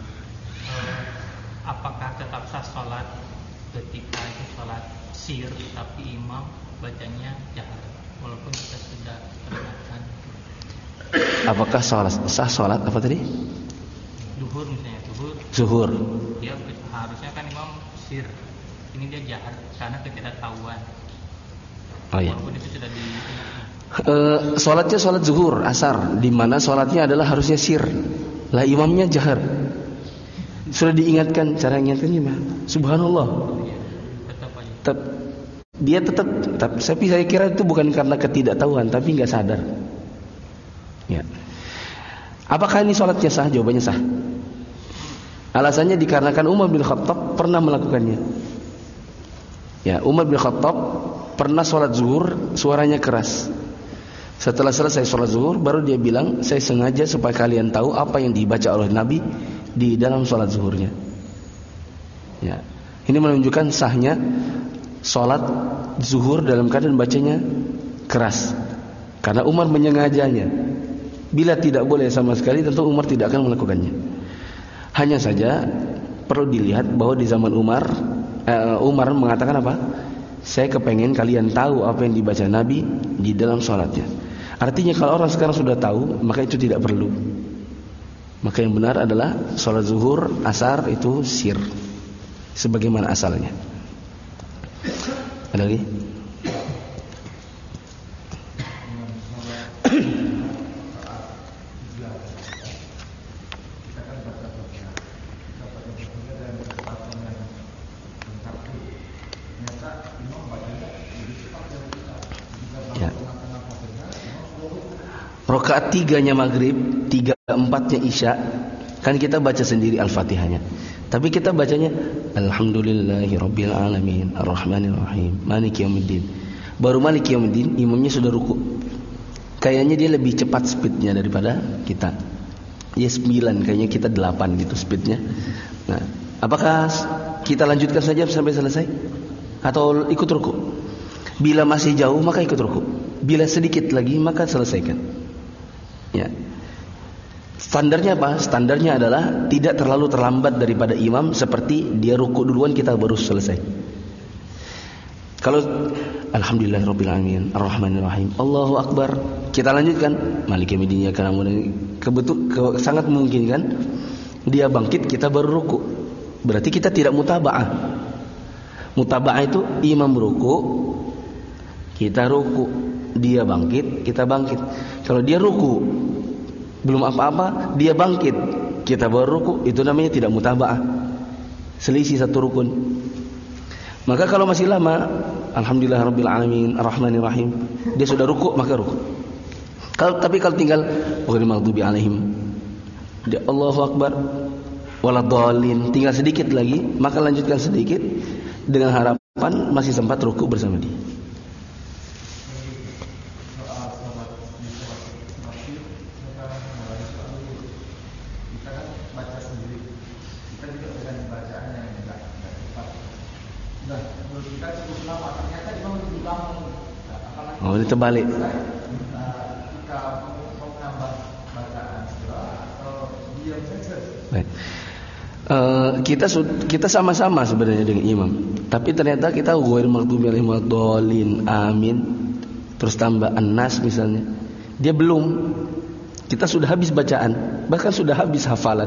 Apakah tetap sah sholat ketika itu sholat sir tapi imam bacanya jahar walaupun kita sudah terdengarkan? Apakah sholat sah sholat apa tadi? Duhur misalnya, duhur zuhur. Dia harusnya kan imam sir. Ini dia jahar karena ketidaktahuan. Oh iya. Walaupun itu sudah di Uh, sholatnya sholat zuhur asar, di mana sholatnya adalah harusnya sir, lah imamnya jahar. Sudah diingatkan, cara ingatkan gimana? Subhanallah. tetap aja. Tetap, dia tetap, tetap. Tapi saya kira itu bukan karena ketidaktahuan, tapi nggak sadar. Ya. Apakah ini sholatnya sah? Jawabannya sah. Alasannya dikarenakan Umar bin Khattab pernah melakukannya. Ya, Umar bin Khattab pernah sholat zuhur, suaranya keras. Setelah selesai sholat zuhur, baru dia bilang, saya sengaja supaya kalian tahu apa yang dibaca oleh Nabi di dalam sholat zuhurnya. Ya, ini menunjukkan sahnya sholat zuhur dalam keadaan bacanya keras, karena Umar menyengajanya. Bila tidak boleh sama sekali, tentu Umar tidak akan melakukannya. Hanya saja perlu dilihat bahwa di zaman Umar, eh, Umar mengatakan apa? Saya kepengen kalian tahu apa yang dibaca Nabi di dalam sholatnya. Artinya kalau orang sekarang sudah tahu, maka itu tidak perlu. Maka yang benar adalah sholat zuhur, asar itu sir, sebagaimana asalnya. Ada lagi? Rakaat tiganya maghrib, tiga empatnya isya, kan kita baca sendiri al-fatihahnya. Tapi kita bacanya Alhamdulillahirabbil alamin, arrahmanir rahim, maliki yaumiddin. Baru maliki yaumiddin, imamnya sudah ruku. Kayaknya dia lebih cepat speednya daripada kita. Ya sembilan, kayaknya kita delapan gitu speednya. Nah, apakah kita lanjutkan saja sampai selesai? Atau ikut ruku? Bila masih jauh, maka ikut ruku. Bila sedikit lagi, maka selesaikan. Ya. Standarnya apa? Standarnya adalah tidak terlalu terlambat daripada imam, seperti dia ruku duluan kita baru selesai. Kalau Alhamdulillahirabbil alamin, arrahmanir rahim, Allahu akbar, kita lanjutkan maliki yaumiddin, karena kebetul ke, sangat mungkin kan dia bangkit kita baru ruku. Berarti kita tidak mutaba'ah. Mutaba'ah itu imam ruku, kita ruku, dia bangkit, kita bangkit. Kalau dia ruku belum apa-apa, dia bangkit, kita baru ruku, itu namanya tidak mutaba'ah, selisih satu rukun. Maka kalau masih lama, Alhamdulillahirabbil alamin, arrahmanir rahim, dia sudah ruku, maka ruku. Kalau tapi kalau tinggal ghairil maghdubi alaihim, dia Allahu akbar waladhdallin, tinggal sedikit lagi, maka lanjutkan sedikit dengan harapan masih sempat ruku bersama dia. Oh, ini terbalik. Baik. Uh, kita kita sama-sama sebenarnya dengan imam, tapi ternyata kita ghairil maghdubi alaihim waladdallin, amin, terus tambah an-nas misalnya. Dia belum. Kita sudah habis bacaan, bahkan sudah habis hafalan.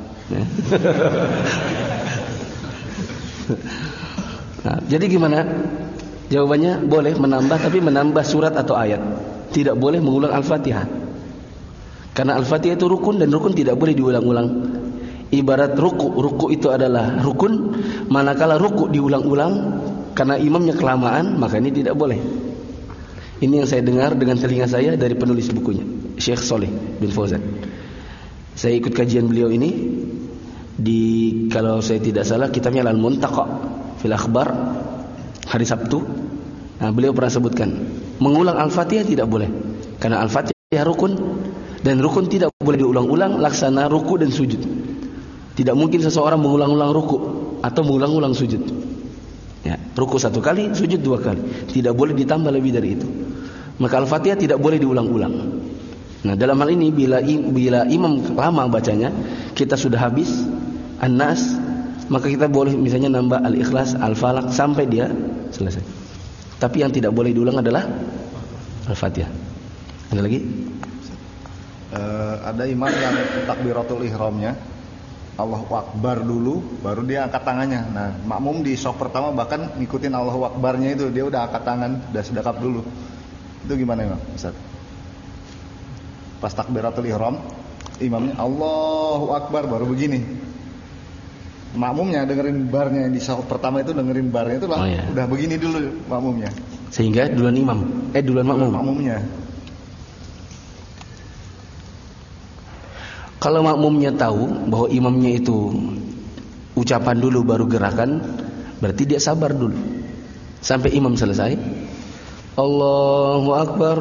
Nah, jadi gimana? Jawabannya boleh menambah, tapi menambah surat atau ayat. Tidak boleh mengulang Al-Fatihah. Karena Al-Fatihah itu rukun, dan rukun tidak boleh diulang-ulang. Ibarat ruku, ruku itu adalah rukun, manakala ruku diulang-ulang karena imamnya kelamaan, maka ini tidak boleh. Ini yang saya dengar dengan telinga saya dari penulis bukunya, Syekh Saleh bin Fauzan. Saya ikut kajian beliau ini di, kalau saya tidak salah, kitabnya Al-Muntaqa fil Akhbar, hari Sabtu. Nah, beliau pernah sebutkan mengulang Al-Fatihah tidak boleh, karena Al-Fatihah rukun, dan rukun tidak boleh diulang-ulang, laksana ruku dan sujud. Tidak mungkin seseorang mengulang-ulang ruku atau mengulang-ulang sujud. Ya, ruku satu kali, sujud dua kali, tidak boleh ditambah lebih dari itu. Maka Al-Fatihah tidak boleh diulang-ulang. Nah, dalam hal ini bila bila imam lama bacanya, kita sudah habis An-Nas, maka kita boleh misalnya nambah Al-Ikhlas, Al-Falaq sampai dia selesai. Tapi yang tidak boleh diulang adalah Al-Fatihah. Ada lagi? Uh, ada imam yang takbiratul ihramnya Allahu Akbar dulu, baru dia angkat tangannya. Nah, makmum di shaf pertama bahkan ngikutin Allahu Akbarnya itu, dia udah angkat tangan, udah sedekap dulu. Itu gimana Imam? Ustaz? Pas takbiratul ihram, imamnya Allahu Akbar baru begini. Makmumnya dengerin barnya di shaf pertama itu, dengerin barnya itu lah, oh, ya. Udah begini dulu makmumnya. Sehingga duluan imam, eh duluan makmum. Makmumnya. Kalau makmumnya tahu bahwa imamnya itu ucapan dulu baru gerakan, berarti dia sabar dulu sampai imam selesai. Allahu Akbar.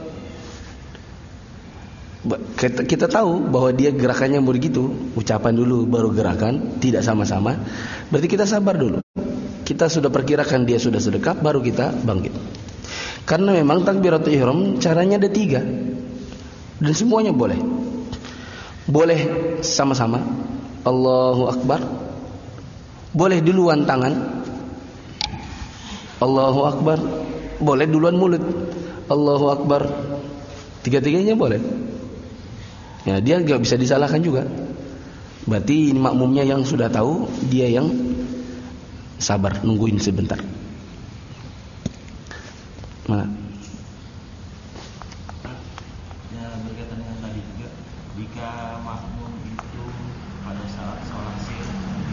Kita, kita tahu bahwa dia gerakannya begitu, ucapan dulu baru gerakan, tidak sama-sama. Berarti kita sabar dulu. Kita sudah perkirakan dia sudah sedekap, baru kita bangkit. Karena memang takbiratul ihram caranya ada tiga, dan semuanya boleh. Boleh sama-sama Allahu Akbar, boleh duluan tangan Allahu Akbar, boleh duluan mulut Allahu Akbar. Tiga-tiganya boleh. Ya, dia nggak bisa disalahkan juga. Berarti ini makmumnya yang sudah tahu, dia yang sabar nungguin sebentar. Mana? Ya, berkaitan dengan tadi juga, jika makmum itu pada saat sholat sir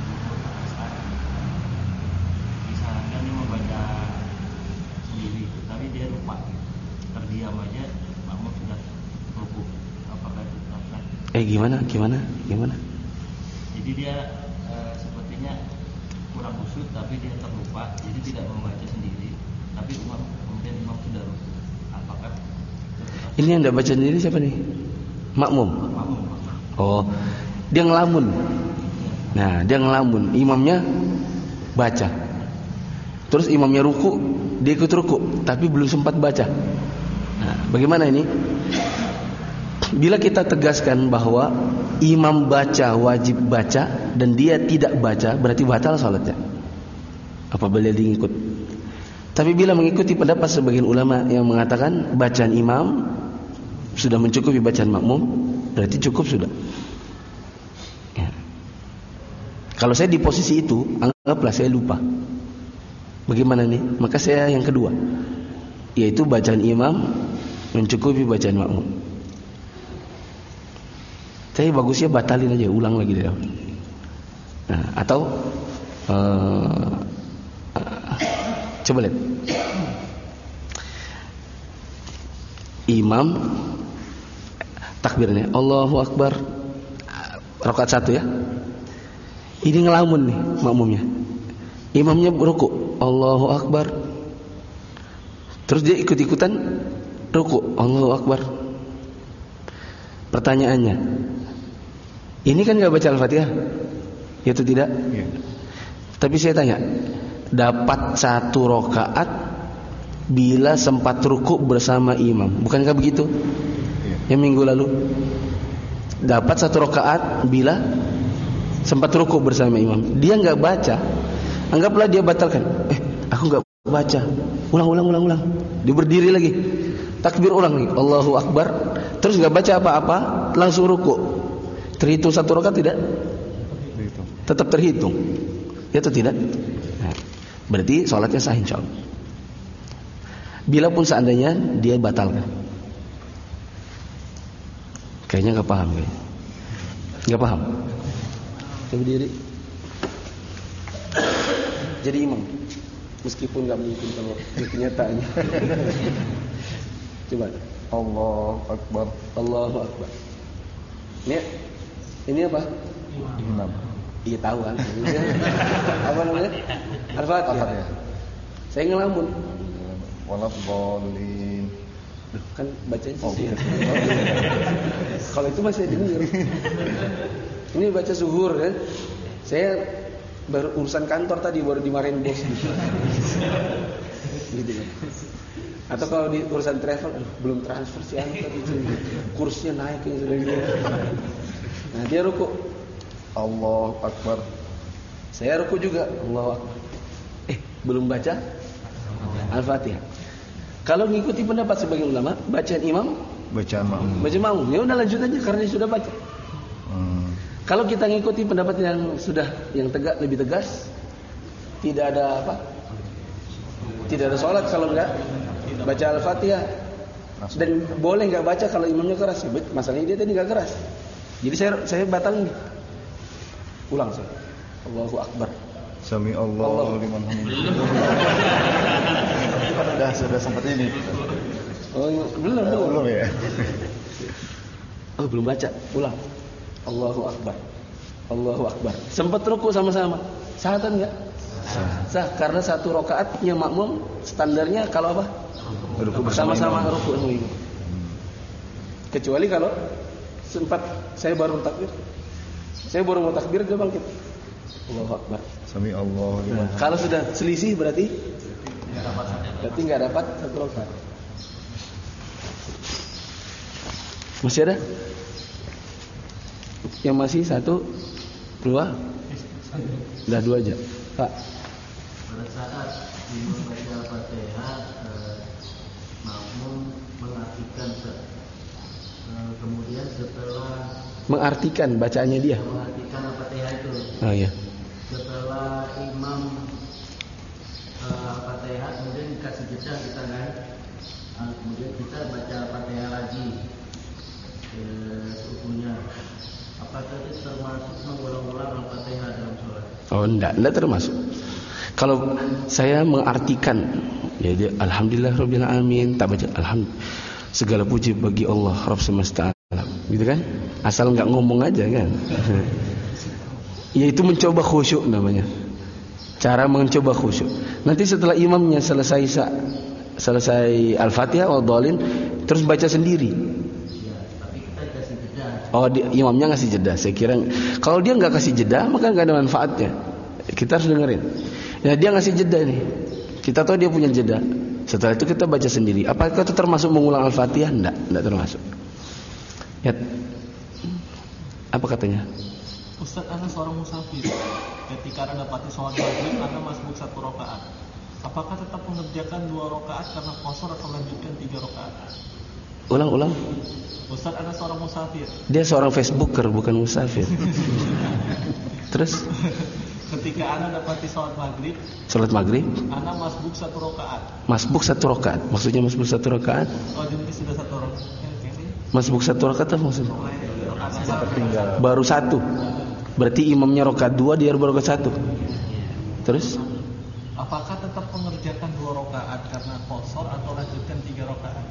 misalkan dia membaca sendiri, tapi dia lupa, terdiam aja, makmum sudah rukuk, apakah itu sah? Eh gimana? Gimana? Gimana? Jadi dia e, sepertinya kurang khusyuk, tapi dia terlupa, jadi tidak membaca sendiri, tapi imam, kemudian imam sudah rukuk, apakah ini yang tidak baca sendiri siapa nih? Makmum. makmum? Oh, dia ngelamun. Nah, dia ngelamun, imamnya baca. Terus imamnya ruku, dia ikut ruku, tapi belum sempat baca. Nah, bagaimana ini? Bila kita tegaskan bahwa imam baca wajib baca dan dia tidak baca, berarti batal salatnya. Apabila dia ikut. Tapi bila mengikuti pendapat sebagian ulama yang mengatakan bacaan imam sudah mencukupi bacaan makmum, berarti cukup sudah. Ya. Kalau saya di posisi itu, anggaplah saya lupa. Bagaimana nih? Maka saya yang kedua, yaitu bacaan imam mencukupi bacaan makmum. Saya bagusnya batalin aja, ulang lagi dari awal. Nah, atau uh, uh, coba lihat. Imam takbirnya Allahu Akbar, rakaat satu ya. Ini ngelamun nih makmumnya. Imamnya ruku, Allahu Akbar. Terus dia ikut-ikutan ruku, Allahu Akbar. Pertanyaannya, ini kan gak baca Al-Fatihah, ya atau tidak? Ya. Tapi saya tanya, dapat satu rakaat bila sempat ruku bersama imam, bukankah begitu? Ya. Yang minggu lalu dapat satu rakaat bila sempat ruku bersama imam, dia nggak baca, anggaplah dia batalkan. Eh, aku nggak baca, ulang, ulang, ulang, ulang. Dia berdiri lagi, takbir ulang lagi, Allahu Akbar. Terus nggak baca apa-apa, langsung ruku. Terhitung satu rakaat tidak? Tetap terhitung, ya atau tidak? Nah, berarti sholatnya sah insya Allah. Bila pun seandainya dia batalkan, kayaknya nggak paham, kayaknya nggak paham. Coba diri. Jadi imam, meskipun nggak mungkin kalau kenyataannya. Coba. Allahu Akbar. Allahu Akbar. Ini, ini apa? Imam. Iya tahu kan. Apa namanya? Al-Fatihah. Saya ngelamun. Walabdallin. Kan bacanya oh, sih. Kalau itu masih dengar. Ini baca zuhur kan. Saya baru urusan kantor tadi baru dimarahin bos. Gitu kan. Atau kalau di urusan travel, aduh, belum transfer si anu tadi, kursnya naik ya sudah gitu. Nah dia ruku, Allahu Akbar. Saya ruku juga, Allahu Akbar. Eh belum baca Al-Fatihah. Kalau mengikuti pendapat sebagian ulama, bacaan imam, bacaan makmum. Bacaan makmum, ya udah lanjut aja karena dia sudah baca. Hmm. Kalau kita ngikuti pendapat yang sudah yang tegak lebih tegas, tidak ada apa? Tidak ada sholat kalau enggak baca Al-Fatihah. Dan boleh enggak baca kalau imamnya keras. Masalahnya dia tadi enggak keras. Jadi saya saya batalin. Ulang saya. Allahu Akbar. Sami Allahu liman hamidah. Sudah sudah sempat ini. Oh, belum belum. Belum ya. Oh, belum baca. Ulang. Allahu Akbar. Allahu Akbar. Sempat ruku sama-sama. Sah atau enggak? Sah. Sah karena satu rakaatnya makmum standarnya kalau apa? Bersama-sama ruku sama imam. Kecuali kalau sempat saya baru takbir. Saya baru mau takbir dia bangkit. Allahu Akbar. Sami Allahu liman hamidah. Kalau sudah selisih berarti berarti enggak dapat satu rakaat. Masih ada? Yang masih satu, dua, udah dua aja, Pak. Pada saat membaca Al-Fatihah, eh, makmum mengartikan, eh, kemudian setelah mengartikan bacaannya dia. mengartikan Al-Fatihah itu, Oh iya. setelah imam eh, Al-Fatihah, kemudian dikasih jeda kita kan, eh, kemudian kita baca Al-Fatihah lagi, eh, rukunya. Apakah itu termasuk mengulang-ulang Al-Fatihah dalam sholat? Oh enggak, enggak termasuk. Kalau saya mengartikan, ya dia Alhamdulillah Rabbil Alamin, tak baca Alhamdulillah segala puji bagi Allah Rabb semesta alam, gitu kan? Asal enggak ngomong aja kan. Yaitu mencoba khusyuk namanya. Cara mencoba khusyuk. Nanti setelah imamnya selesai selesai Al-Fatihah wal dhalin, terus baca sendiri. Oh, di, imamnya ngasih jeda. Saya kira kalau dia nggak kasih jeda, maka nggak ada manfaatnya. Kita harus dengerin. Ya dia ngasih jeda nih. Kita tahu dia punya jeda. Setelah itu kita baca sendiri. Apakah itu termasuk mengulang Al-Fatihah? Enggak, enggak termasuk. Ya. Apa katanya? Ustaz, Anda seorang musafir. Ketika Anda dapati sholat maghrib, Anda masbuk satu rakaat. Apakah tetap mengerjakan dua rakaat karena qasar atau lanjutkan tiga rakaat? Ulang-ulang. Ustaz, Anda seorang musafir. Dia seorang Facebooker, bukan musafir. Terus? Ketika Anda dapati sholat maghrib, sholat maghrib, Anda masbuk satu rakaat. Masbuk satu rakaat. Maksudnya masbuk satu rakaat? Oh, jadi sudah satu rakaat. Masbuk satu rakaat apa maksudnya? Tertinggal. Baru satu. Berarti imamnya rakaat dua, dia baru rakaat satu. Terus? Apakah tetap mengerjakan dua rakaat karena qasar atau lanjutkan tiga rakaat?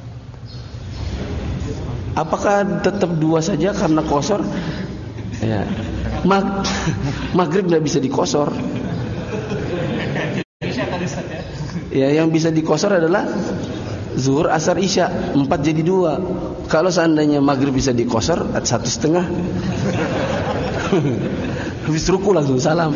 Apakah tetap dua saja karena qasar? Ya. Mag maghrib tidak bisa dikosor. Ya, yang bisa dikosor adalah zuhur, asar, isya. Empat jadi dua. Kalau seandainya maghrib bisa dikosor, satu setengah. Habis ruku langsung salam.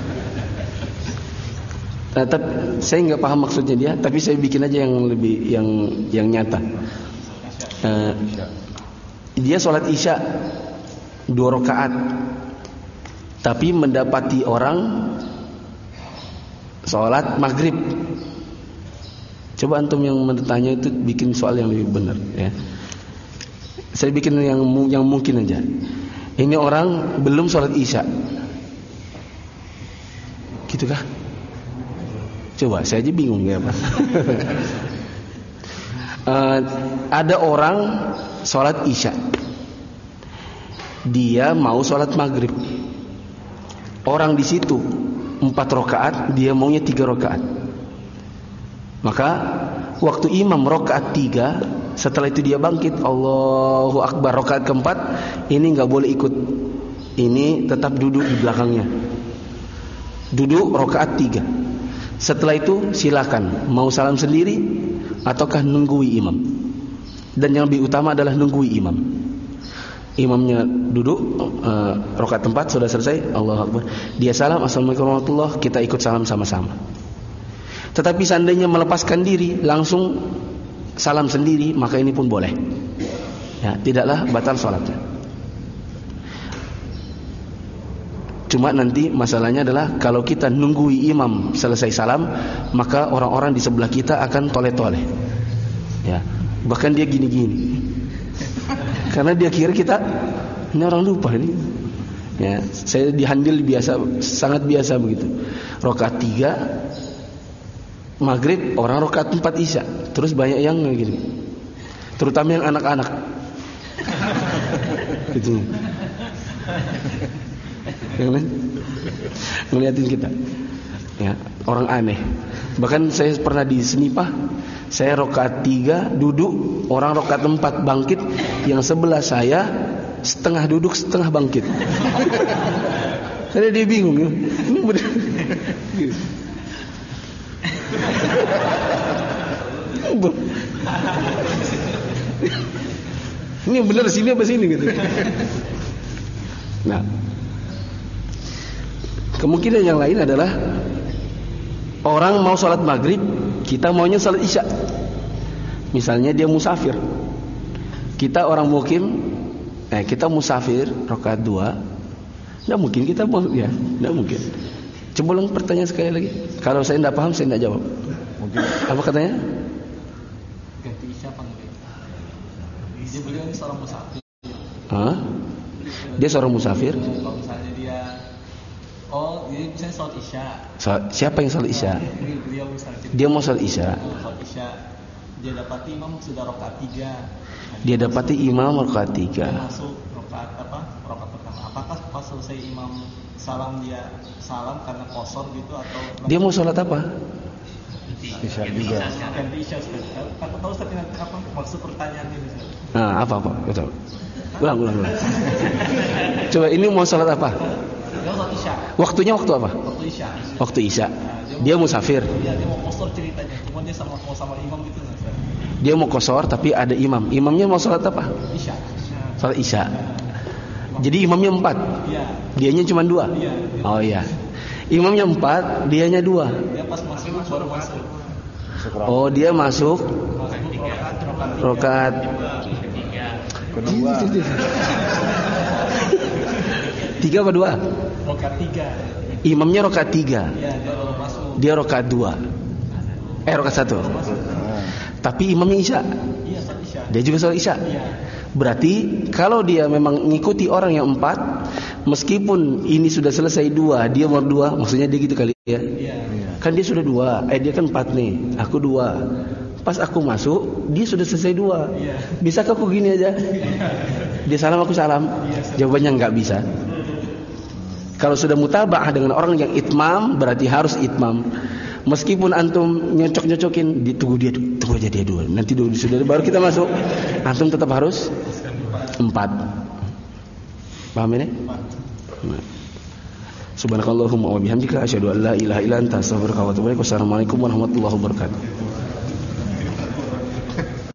Nah, tapi saya nggak paham maksudnya dia, tapi saya bikin aja yang lebih yang yang nyata. Uh, dia sholat isya dua rakaat, tapi mendapati orang sholat maghrib. Coba antum yang bertanya itu bikin soal yang lebih benar, ya. Saya bikin yang yang mungkin aja. Ini orang belum sholat isya, gitu kah? Coba, saya aja bingung ya Pak. uh, ada orang sholat isya, dia mau sholat maghrib. Orang di situ empat rakaat, dia maunya tiga rakaat. Maka waktu imam rakaat tiga, setelah itu dia bangkit, Allahu Akbar, rakaat keempat, ini nggak boleh ikut. Ini tetap duduk di belakangnya. Duduk rakaat tiga. Setelah itu silakan mau salam sendiri ataukah nunggui imam. Dan yang lebih utama adalah nunggui imam. Imamnya duduk uh, rakaat tempat sudah selesai, Allahu Akbar. Dia salam, Assalamualaikum warahmatullahi wabarakatuh, kita ikut salam sama-sama. Tetapi seandainya melepaskan diri langsung salam sendiri, maka ini pun boleh. Ya, tidaklah batal salatnya. Cuma nanti masalahnya adalah kalau kita nunggui imam selesai salam, maka orang-orang di sebelah kita akan toleh-toleh. Ya, bahkan dia gini-gini. Karena dia kira kita ini orang lupa ini. Ya, saya di handil biasa, sangat biasa begitu. Rakaat tiga maghrib, orang rakaat empat isya. Terus banyak yang gini, terutama yang anak-anak. Gitu. Yang lain ngeliatin kita. Ya, orang aneh. Bahkan saya pernah di Senipah, saya rakaat tiga duduk, orang rakaat empat bangkit, yang sebelah saya setengah duduk setengah bangkit. Karena dia bingung ya. Ini benar. Ini benar sini apa sini gitu. Nah, kemungkinan yang lain adalah orang mau sholat maghrib, kita maunya sholat isya. Misalnya dia musafir, kita orang mukim, eh kita musafir rakaat dua, tidak mungkin kita mau ya, tidak mungkin. Coba ulang pertanyaan sekali lagi. Kalau saya tidak paham, saya tidak jawab. Mungkin. Apa katanya? Ganti isya apa enggak? Dia beliau ini seorang musafir. Hah? Dia seorang musafir. Kalau misalnya dia, oh dia misalnya sholat isya. So, siapa yang sholat isya? Beliau misalnya Dia mau sholat isya. sholat isya, dia dapati imam sudah rakaat tiga. Dia dapati imam rakaat tiga. Dia masuk rakaat apa? Rakaat pertama. Apakah pas selesai imam salam dia salam karena kosor gitu atau? Dia mau sholat apa? Isya juga. Ganti isya. Aku tahu Ustaz apa maksud pertanyaan ini. Nah, apa apa? Betul. Ulang, ulang, ulang. Coba ini mau sholat apa? Dia sholat isya. Waktunya waktu apa? Waktu isya. Waktu isya. Dia musafir. Iya, dia mau kosor ceritanya. Cuma dia sama mau sama imam gitu kan. Dia mau kosor tapi ada imam. Imamnya mau sholat apa? Isya. Sholat isya. Jadi imamnya empat. Iya. Dianya cuma dua. Iya. Oh iya. Imamnya empat, dianya dua. Dia pas masuk baru masuk. Oh dia masuk rakaat Kedua. tiga apa dua? Rakaat tiga. Imamnya rakaat tiga. Iya, dia baru masuk. Dia rakaat dua. Eh rakaat satu. Tapi imamnya isya. Iya, sholat isya. Dia juga sholat isya. Iya. Berarti kalau dia memang ngikuti orang yang empat, meskipun ini sudah selesai dua, dia mau dua, maksudnya dia gitu kali ya. Iya. Kan dia sudah dua, eh dia kan empat nih, aku dua. Pas aku masuk, dia sudah selesai dua. Iya. Bisakah aku gini aja? Dia salam, aku salam. Jawabannya enggak bisa. Kalau sudah mutaba'ah dengan orang yang itmam, berarti harus itmam. Meskipun antum nyocok-nyocokin, ditunggu dia, tunggu aja dia dulu. Nanti dulu sudah baru kita masuk. Antum tetap harus empat. Paham ini? Nah. Subhanakallahumma wa bihamdika asyhadu an la ilaha illa anta astaghfiruka wa atubu ilaik. Wassalamualaikum warahmatullahi wabarakatuh.